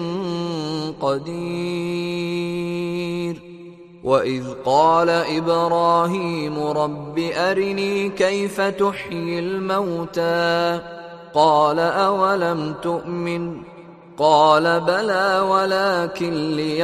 قدير. وإذ قال إبراهيم رب أرني كيف تحيي الموتى قال أولم تؤمن قال بلى ولكن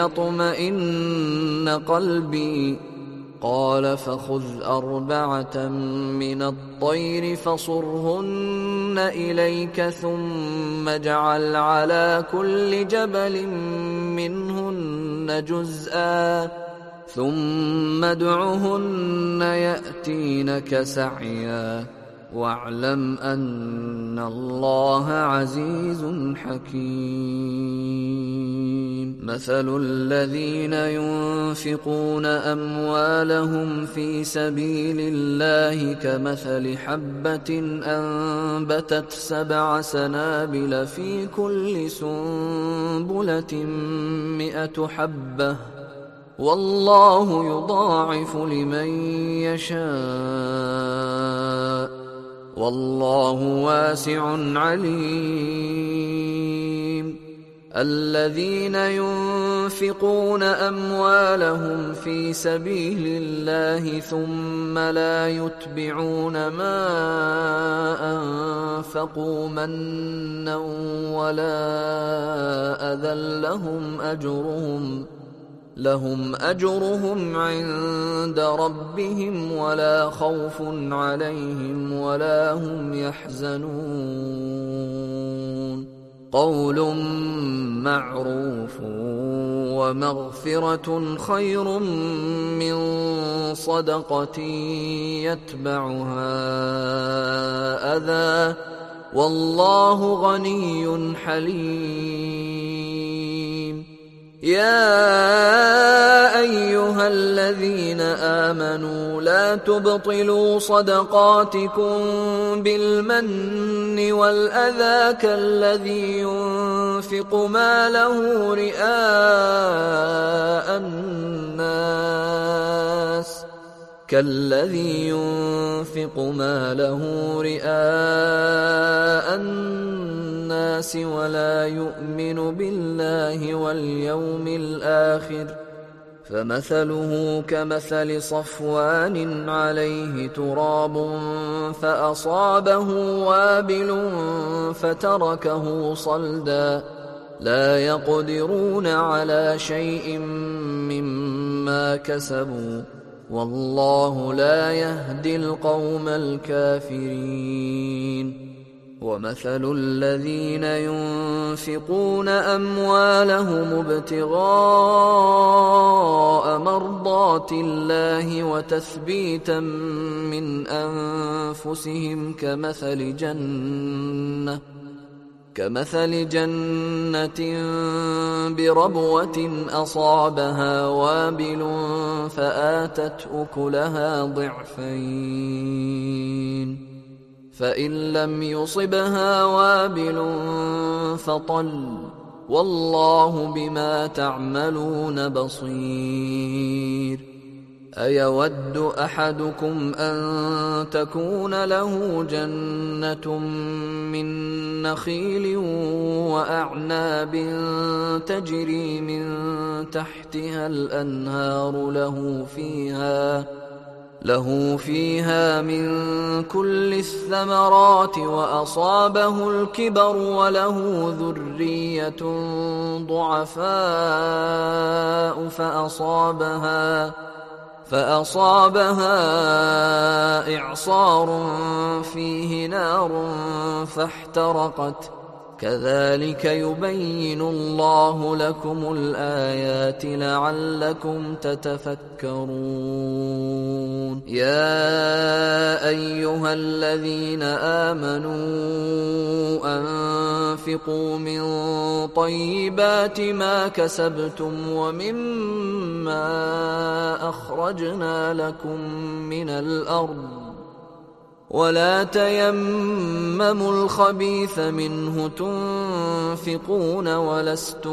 ليطمئن قلبي قال فخذ أربعة من الطير فصرهن إليك ثم اجعل على كل جبل منهن جزءا ثم ادعهن يأتينك سعيا واعلم أن الله عزيز حكيم. مثل الذين ينفقون أموالهم في سبيل الله كمثل حبة أنبتت سبع سنابل في كل سنبلة مئة حبة والله يضاعف لمن يشاء والله واسع عليم. الذين ينفقون أموالهم في سبيل الله ثم لا يتبعون ما أنفقوا منا ولا أذى لهم أجرهم لهم أجرهم عند ربهم ولا خوف عليهم ولا هم يحزنون. قول معروف ومغفرة خير من صدقة يتبعها أذى والله غني حليم. يا أيها الذين آمنوا لا تبطلوا صدقاتكم بالمن والأذى كالذي ينفق ماله رئاء الناس كالذي ينفق ماله رئاء الناس ولا يؤمن بالله واليوم الآخر فمثله كمثل صفوان عليه تراب فأصابه وابل فتركه صلدا لا يقدرون على شيء مما كسبوا والله لا يهدي القوم الكافرين. ومثل الذين ينفقون أموالهم ابتغاء مرضات الله وتثبيتا من أنفسهم كمثل جنة كمثل جنة بربوة أصابها وابل فآتت أكلها ضعفين فإن لم يصبها وابل فطل والله بما تعملون بصير. أيود أحدكم أن تكون له جنة من نخيل وأعناب تجري من تحتها الأنهار له فيها له فيها من كل الثمرات وأصابه الكبر وله ذرية ضعفاء فأصابها فأصابها إعصار فيه نار فاحترقت كذلك يبين الله لكم الآيات لعلكم تتفكرون. يا أيها الذين آمنوا أنفقوا من طيبات ما كسبتم ومما أخرجنا لكم من الأرض ولا تيمموا الخبيث منه تنفقون ولستم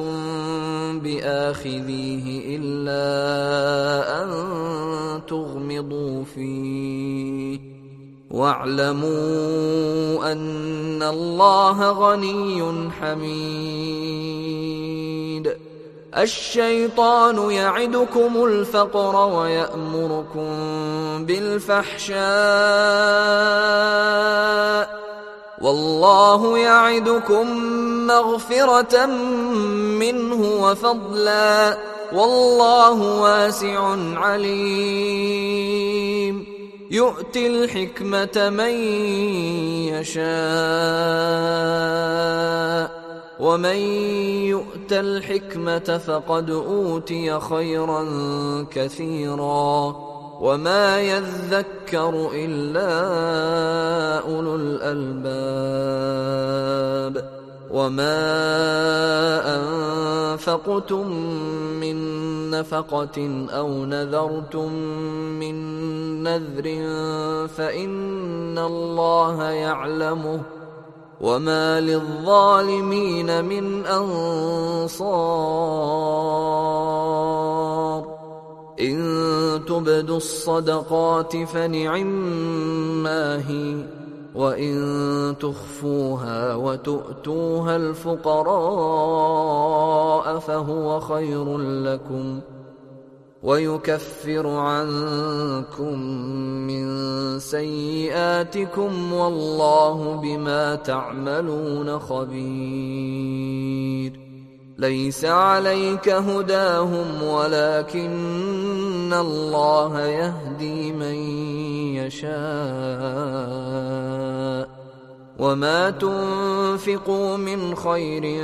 بآخذيه إلا أن تغمضوا فيه واعلموا أن الله غني حميد. الشيطان يعدكم الفقر ويأمركم بالفحشاء والله يعدكم مغفرة منه وفضلا والله واسع عليم. يؤتي الحكمة من يشاء ومن يؤت الحكمة فقد أوتي خيرا كثيرا وما يذكر إلا أولو الألباب. وما أنفقتم من نفقة أو نذرتم من نذر فإن الله يعلمه وما للظالمين من أنصار. إن تبدوا الصدقات فنعما هي وإن تخفوها وتؤتوها الفقراء فهو خير لكم ويكفر عنكم من سيئاتكم والله بما تعملون خبير. ليس عليك هداهم ولكن الله يهدي من يشاء وما تنفقوا من خير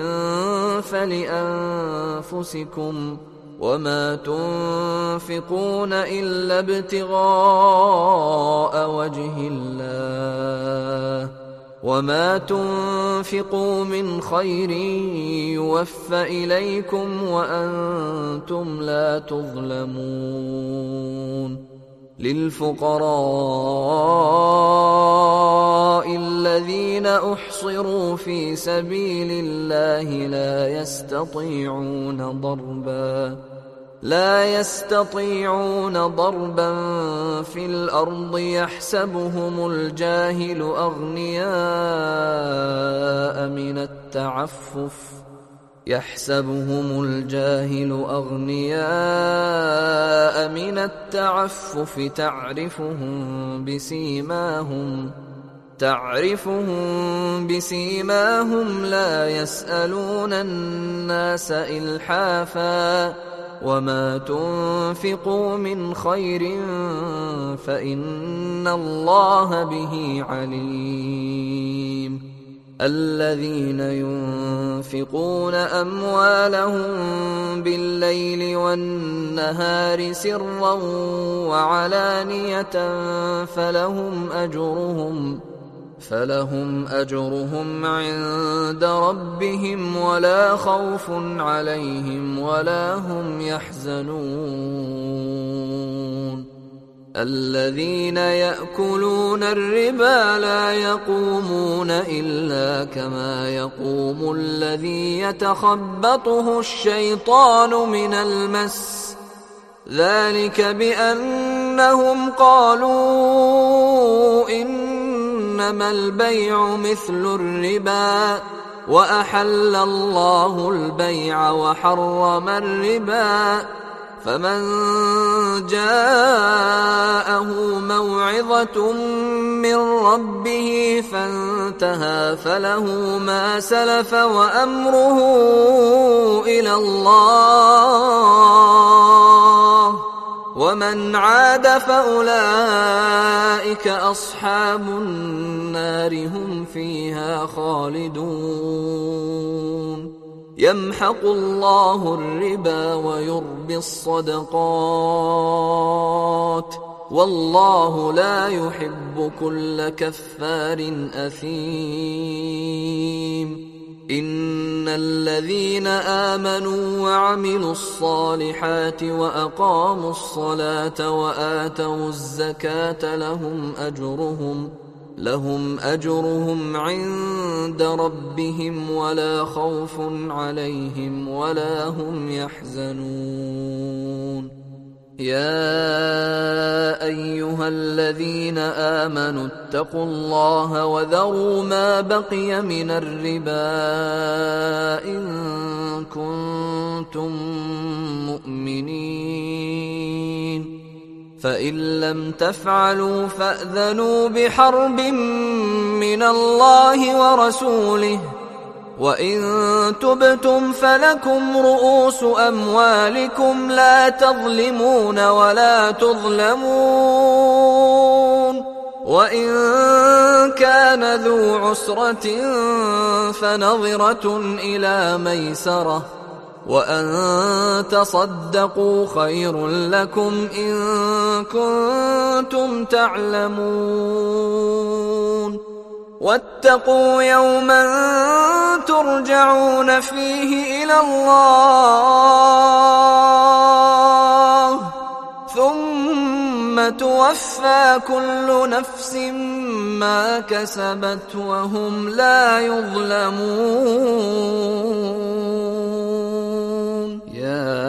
فلأنفسكم وما تنفقون إلا ابتغاء وجه الله وما تنفقوا من خير يوفى إليكم وأنتم لا تظلمون. للفقراء الذين أحصروا في سبيل الله لا يستطيعون ضربا لا يستطيعون ضربا في الأرض يحسبهم الجاهل أغنياء من التعفف يحسبهم الجاهل أغنياء من التعفف تعرفهم بسيماهم تعرفهم بسيماهم لا يسألون الناس إلحافا وما تنفقوا من خير فإن الله به عليم. الذين ينفقون أموالهم بالليل والنهار سرا وعلانية فلهم أجرهم فلهم أجرهم عند ربهم ولا خوف عليهم ولا هم يحزنون. الذين يأكلون الربا لا يقومون إلا كما يقوم الذي يتخبطه الشيطان من المس، ذلك بأنهم قالوا إنما البيع مثل الربا وأحل الله البيع وحرم الربا، فمن جاءه موعظة من ربه فانتهى فله ما سلف وأمره إلى الله، ومن عاد فأولئك أصحاب النار هم فيها خالدون. يمحق الله الربا ويربي الصدقات، والله لا يحب كل كفار أثيم. إن الذين آمنوا وعملوا الصالحات وأقاموا الصلاة وآتوا الزكاة لهم أجرهم لهم أجرهم عند ربهم ولا خوف عليهم ولا هم يحزنون. يا أيها الذين آمنوا اتقوا الله وذروا ما بقي من الربا إن كنتم مؤمنين، فإن لم تفعلوا فأذنوا بحرب من الله ورسوله، وإن تبتم فلكم رؤوس أموالكم لا تظلمون ولا تظلمون، وإن كان ذو عسرة فنظرة إلى ميسرة، وأن تصدقوا خير لكم إن كنتم تعلمون. واتقوا يوما ترجعون فيه إلى الله ثم توفى كل نفس ما كسبت وهم لا يظلمون. يا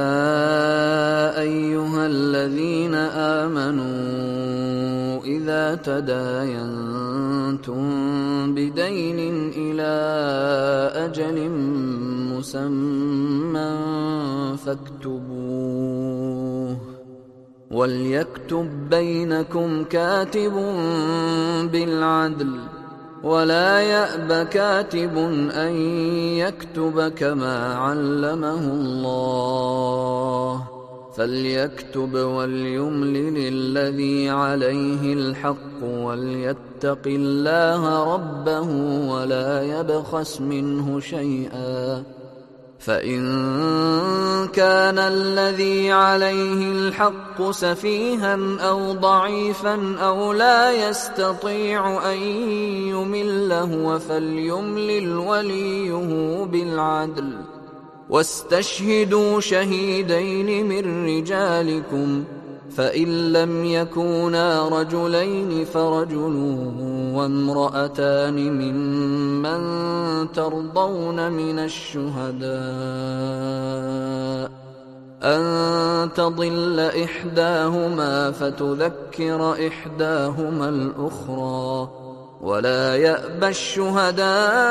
أيها الذين آمنوا إذا تداينتم بدين إلى أجل مسمى فاكتبوه، وليكتب بينكم كاتب بالعدل، ولا يأب كاتب أن يكتب كما علمه الله، فليكتب وليملل الذي عليه الحق وليتق الله ربه ولا يبخس منه شيئا، فإن كان الذي عليه الحق سفيها أو ضعيفا أو لا يستطيع أن يمل هو فليملل وليه بالعدل، واستشهدوا شهيدين من رجالكم، فإن لم يكونا رجلين فرجل وامرأتان ممن ترضون من الشهداء أن تضل إحداهما فتذكر إحداهما الأخرى، ولا يأبى الشهداء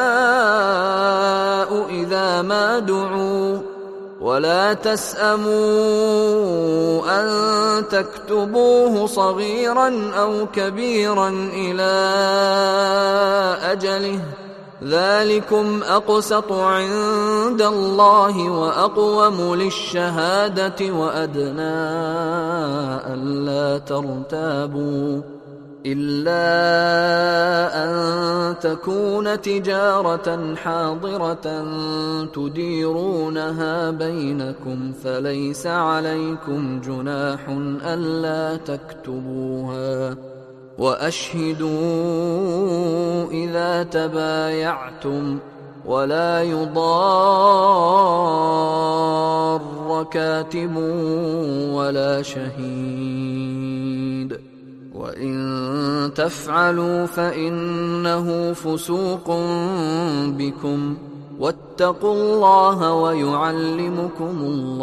إذا ما دعوا، ولا تسأموا أن تكتبوه صغيرا أو كبيرا إلى أجله، ذلكم أقسط عند الله وأقوم للشهادة وأدنى ألا ترتابوا، إلا أن تكون تجارة حاضرة تديرونها بينكم فليس عليكم جناح ألا تكتبوها، وأشهدوا إذا تبايعتم، ولا يضار مر كاتب ولا شهيد وإن تفعلوا فإنه فسوق بكم واتقوا الله ويعلمكم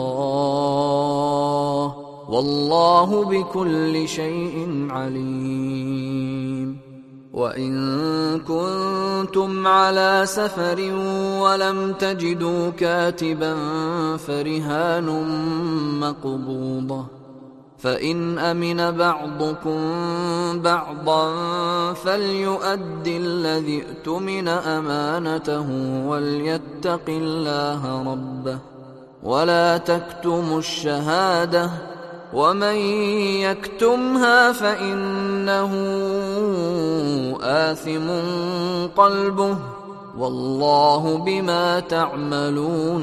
الله والله بكل شيء عليم. وإن كنتم على سفر ولم تجدوا كاتبا فرهان مقبوضة فإن أمن بعضكم بعضا فليؤد الذي اؤتمن أمانته وليتق الله ربه ولا تكتموا الشهادة ومن يكتمها فإنه آثم قلبه والله بما تعملون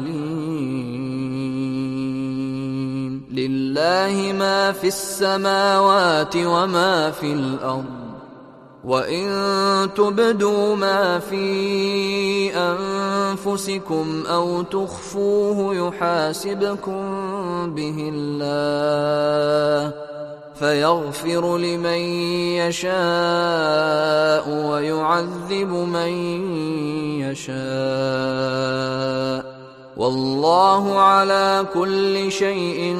عليم. لله ما في السماوات وما في الأرض وإن تبدوا ما في أنفسكم أو تخفوه يحاسبكم به الله فيغفر لمن يشاء ويعذب من يشاء والله على كل شيء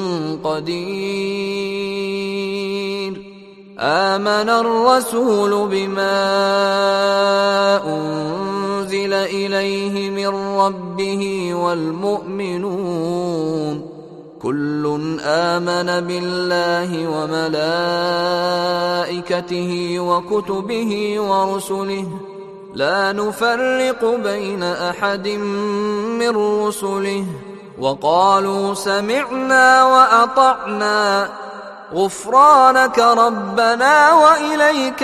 قدير. آمن الرسول بما أنزل إليه من ربه والمؤمنون كل آمن بالله وملائكته وكتبه ورسله لا نفرق بين أحد من رسله وقالوا سمعنا وأطعنا غفرانك ربنا وإليك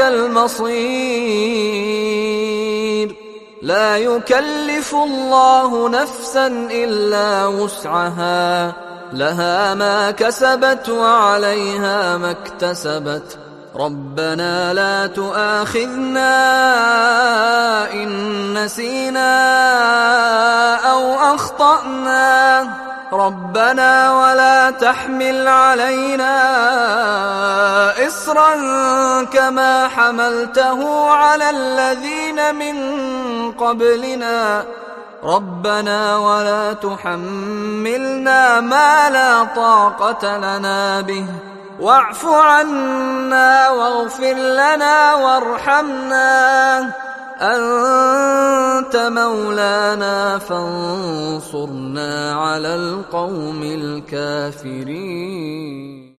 المصير. لا يكلف الله نفسا إلا وسعها لها ما كسبت وعليها ما اكتسبت ربنا لا تؤاخذنا إن نسينا أو أخطأنا ربنا ولا تحمل علينا إصرا كما حملته على الذين من قبلنا ربنا ولا تحملنا ما لا طاقة لنا به واعف عنا واغفر لنا وارحمنا أنت مولانا فانصرنا على القوم الكافرين.